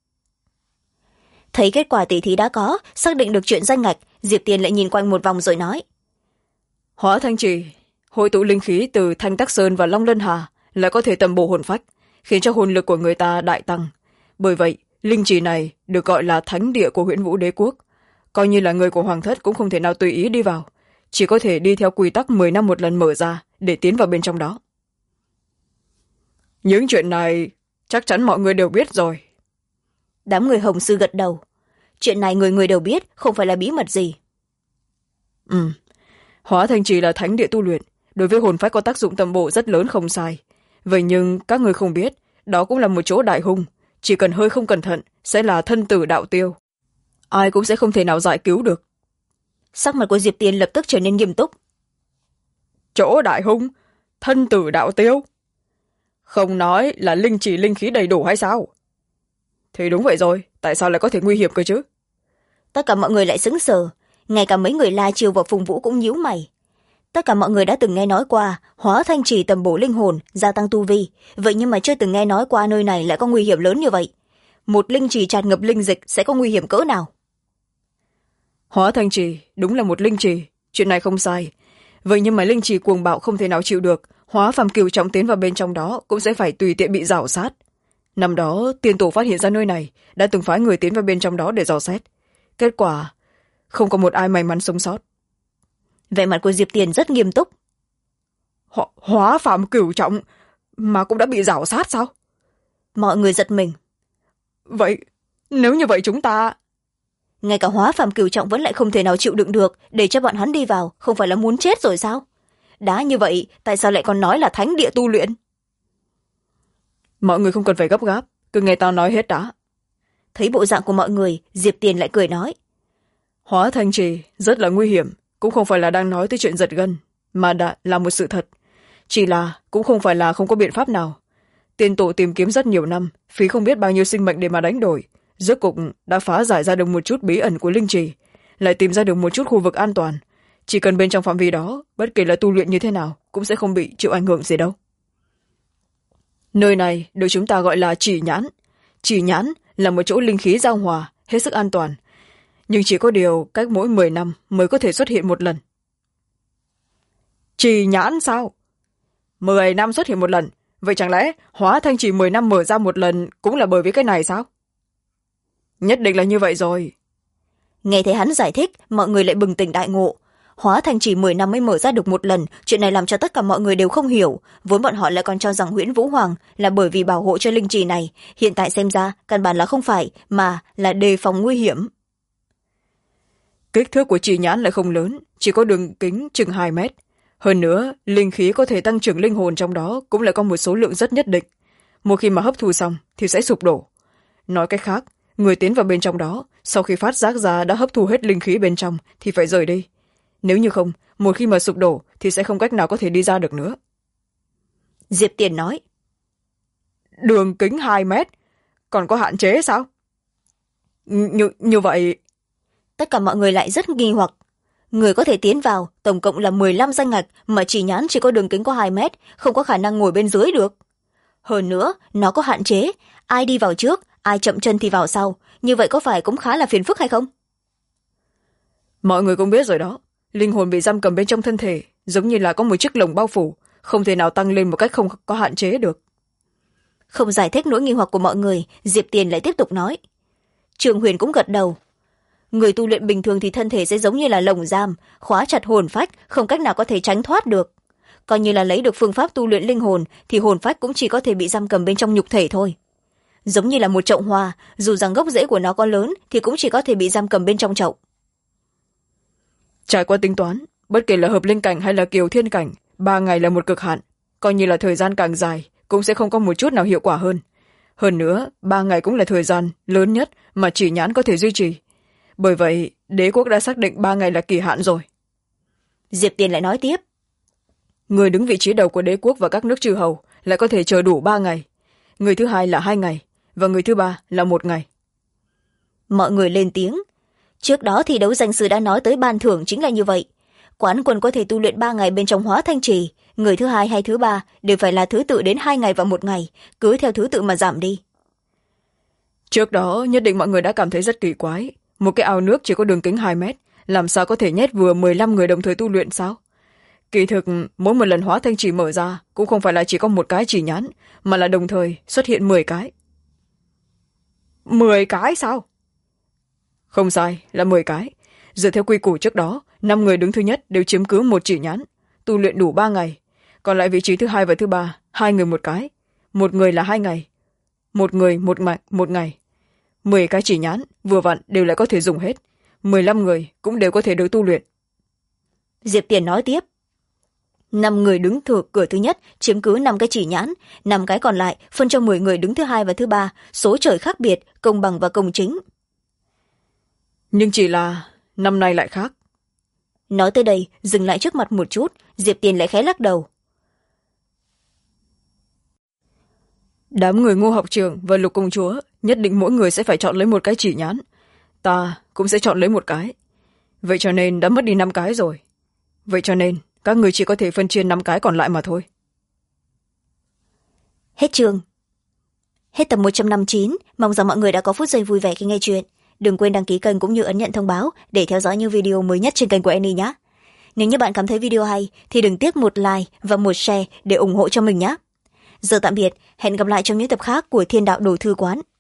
Thấy kết quả tỷ thí đã có, xác định được chuyện danh ngạch, Diệp Tiền lại nhìn quanh một vòng rồi nói. Hóa Thanh Trì, hội tụ linh khí từ Thanh Tắc Sơn và Long Lân Hà, lại có thể tầm bổ hồn phách, khiến cho hồn lực của người ta đại tăng. Bởi vậy, linh trì này được gọi là thánh địa của Huyễn Vũ Đế Quốc. Coi như là người của Hoàng Thất cũng không thể nào tùy ý đi vào, chỉ có thể đi theo quy tắc 10 năm một lần mở ra để tiến vào bên trong đó. Những chuyện này chắc chắn mọi người đều biết rồi. Đám người Hồng Sư gật đầu. Chuyện này người người đều biết, không phải là bí mật gì. Hóa Thanh Trì là thánh địa tu luyện, đối với hồn phách có tác dụng tầm bổ rất lớn không sai. Vậy nhưng các người không biết, đó cũng là một chỗ đại hung, chỉ cần hơi không cẩn thận sẽ là thân tử đạo tiêu. Ai cũng sẽ không thể nào giải cứu được. Sắc mặt của Diệp Tiền lập tức trở nên nghiêm túc. Chỗ đại hung, thân tử đạo tiêu? Không nói là linh chỉ linh khí đầy đủ hay sao? Thì đúng vậy rồi, tại sao lại có thể nguy hiểm cơ chứ? Tất cả mọi người lại sững sờ, ngay cả mấy người La Chiêu và Phùng Vũ cũng nhíu mày. Tất cả mọi người đã từng nghe nói qua Hóa Thanh Trì tầm bổ linh hồn, gia tăng tu vi, vậy nhưng mà chưa từng nghe nói qua nơi này lại có nguy hiểm lớn như vậy. một linh trì tràn ngập linh dịch sẽ có nguy hiểm cỡ nào. Hóa thành trì đúng là một linh trì, chuyện này không sai. Vậy nhưng mà linh trì cuồng bạo không thể nào chịu được, hóa phàm cửu trọng tiến vào bên trong đó cũng sẽ phải tùy tiện bị rảo sát. Năm đó tiên tổ phát hiện ra nơi này, đã từng phái người tiến vào bên trong đó để dò xét. Kết quả không có một ai may mắn sống sót. Vẻ mặt của Diệp Tiền rất nghiêm túc. Hóa phàm cửu trọng mà cũng đã bị rảo sát sao? Mọi người giật mình. Vậy nếu như vậy chúng ta... Ngay cả hóa phàm cửu trọng vẫn lại không thể nào chịu đựng được, để cho bọn hắn đi vào không phải là muốn chết rồi sao? Đã như vậy tại sao lại còn nói là thánh địa tu luyện? Mọi người không cần phải gấp gáp, cứ nghe tao nói hết đã. Thấy bộ dạng của mọi người, Diệp Tiền lại cười nói. Hóa thành trì rất là nguy hiểm, cũng không phải là đang nói tới chuyện giật gân, mà đã là một sự thật. Chỉ là cũng không phải là không có biện pháp nào. Tiên tổ tìm kiếm rất nhiều năm, phí không biết bao nhiêu sinh mệnh để mà đánh đổi, rốt cục đã phá giải ra được một chút bí ẩn của linh trì, lại tìm ra được một chút khu vực an toàn. Chỉ cần bên trong phạm vi đó, bất kể là tu luyện như thế nào cũng sẽ không bị chịu ảnh hưởng gì đâu. Nơi này được chúng ta gọi là chỉ nhãn. Chỉ nhãn là một chỗ linh khí giao hòa, hết sức an toàn, nhưng chỉ có điều cách mỗi 10 năm mới có thể xuất hiện một lần. Chỉ nhãn sao? 10 năm xuất hiện một lần, vậy chẳng lẽ hóa thanh chỉ 10 năm mở ra một lần cũng là bởi vì cái này sao? Nhất định là như vậy rồi. Nghe thấy hắn giải thích, mọi người lại bừng tỉnh đại ngộ. Hóa thành chỉ 10 năm mới mở ra được một lần, chuyện này làm cho tất cả mọi người đều không hiểu. Vốn bọn họ lại còn cho rằng Huyễn Vũ Hoàng là bởi vì bảo hộ cho linh trì này, hiện tại xem ra căn bản là không phải, mà là đề phòng nguy hiểm. Kích thước của chỉ nhãn lại không lớn, chỉ có đường kính chừng 2 mét. Hơn nữa, linh khí có thể tăng trưởng linh hồn trong đó cũng lại có một số lượng rất nhất định. Một khi mà hấp thu xong thì sẽ sụp đổ. Nói cách khác, người tiến vào bên trong đó, sau khi phát giác ra đã hấp thu hết linh khí bên trong thì phải rời đi. Nếu như không, một khi mà sụp đổ thì sẽ không cách nào có thể đi ra được nữa. Diệp Tiền nói. Đường kính 2 mét, còn có hạn chế sao? Như vậy... Tất cả mọi người lại rất nghi hoặc. Người có thể tiến vào tổng cộng là 15 danh ngạch, mà chỉ nhãn chỉ có đường kính có 2 mét, không có khả năng ngồi bên dưới được. Hơn nữa, nó có hạn chế, ai đi vào trước, ai chậm chân thì vào sau, như vậy có phải cũng khá là phiền phức hay không? Mọi người cũng biết rồi đó, linh hồn bị giam cầm bên trong thân thể, giống như là có một chiếc lồng bao phủ, không thể nào tăng lên một cách không có hạn chế được. Không giải thích nỗi nghi hoặc của mọi người, Diệp Tiền lại tiếp tục nói. Trường Huyền cũng gật đầu. Người tu luyện bình thường thì thân thể sẽ giống như là lồng giam, khóa chặt hồn phách, không cách nào có thể tránh thoát được. Coi như là lấy được phương pháp tu luyện linh hồn, thì hồn phách cũng chỉ có thể bị giam cầm bên trong nhục thể thôi. Giống như là một chậu hoa, dù rằng gốc rễ của nó có lớn thì cũng chỉ có thể bị giam cầm bên trong chậu. Trải qua tính toán, bất kể là hợp linh cảnh hay là kiều thiên cảnh, 3 ngày là một cực hạn, coi như là thời gian càng dài cũng sẽ không có một chút nào hiệu quả hơn. Hơn nữa, 3 ngày cũng là thời gian lớn nhất mà chỉ nhãn có thể duy trì. Bởi vậy, đế quốc đã xác định 3 ngày là kỳ hạn rồi. Diệp Tiền lại nói tiếp. Người đứng vị trí đầu của đế quốc và các nước chư hầu lại có thể chờ đủ 3 ngày. Người thứ hai là 2 ngày, và người thứ ba là 1 ngày. Mọi người lên tiếng. Trước đó thì đấu danh sư đã nói tới ban thưởng chính là như vậy. Quán quân có thể tu luyện 3 ngày bên trong hóa thanh trì, người thứ hai hay thứ ba đều phải là thứ tự đến 2 ngày và 1 ngày, cứ theo thứ tự mà giảm đi. Trước đó nhất định mọi người đã cảm thấy rất kỳ quái. Một cái ao nước chỉ có đường kính 2 mét, làm sao có thể nhét vừa 15 người đồng thời tu luyện sao? Kỳ thực, mỗi một lần hóa thanh trì mở ra cũng không phải là chỉ có một cái chỉ nhãn, mà là đồng thời xuất hiện 10 cái. 10 cái sao? Không sai, là 10 cái. Dựa theo quy củ trước đó, 5 người đứng thứ nhất đều chiếm cứ một chỉ nhãn, tu luyện đủ 3 ngày. Còn lại vị trí thứ hai và thứ ba, 2 người một cái. Một người là 2 ngày. Một người một ngày. 10 cái chỉ nhãn, vừa vặn đều lại có thể dùng hết. 15 người cũng đều có thể được tu luyện. Diệp Tiền nói tiếp. 5 người đứng cửa thứ nhất chiếm cứ 5 cái chỉ nhãn, 5 cái còn lại phân cho 10 người đứng thứ hai và thứ ba, số trời khác biệt, công bằng và công chính. Nhưng chỉ là năm nay lại khác. Nói tới đây, dừng lại trước mặt một chút, Diệp Tiền lại khẽ lắc đầu. Đám người Ngô học trưởng và Lục công chúa nhất định mỗi người sẽ phải chọn lấy một cái chỉ nhãn. Ta cũng sẽ chọn lấy một cái. Vậy cho nên đã mất đi 5 cái rồi. Vậy cho nên các người chỉ có thể phân chia 5 cái còn lại mà thôi. Hết chương. Hết tập 159, mong rằng mọi người đã có phút giây vui vẻ khi nghe chuyện. Đừng quên đăng ký kênh cũng như ấn nhận thông báo để theo dõi những video mới nhất trên kênh của Annie nhé. Nếu như bạn cảm thấy video hay thì đừng tiếc một like và một share để ủng hộ cho mình nhé. Giờ tạm biệt, hẹn gặp lại trong những tập khác của Thiên Đạo Đồ Thư Quán.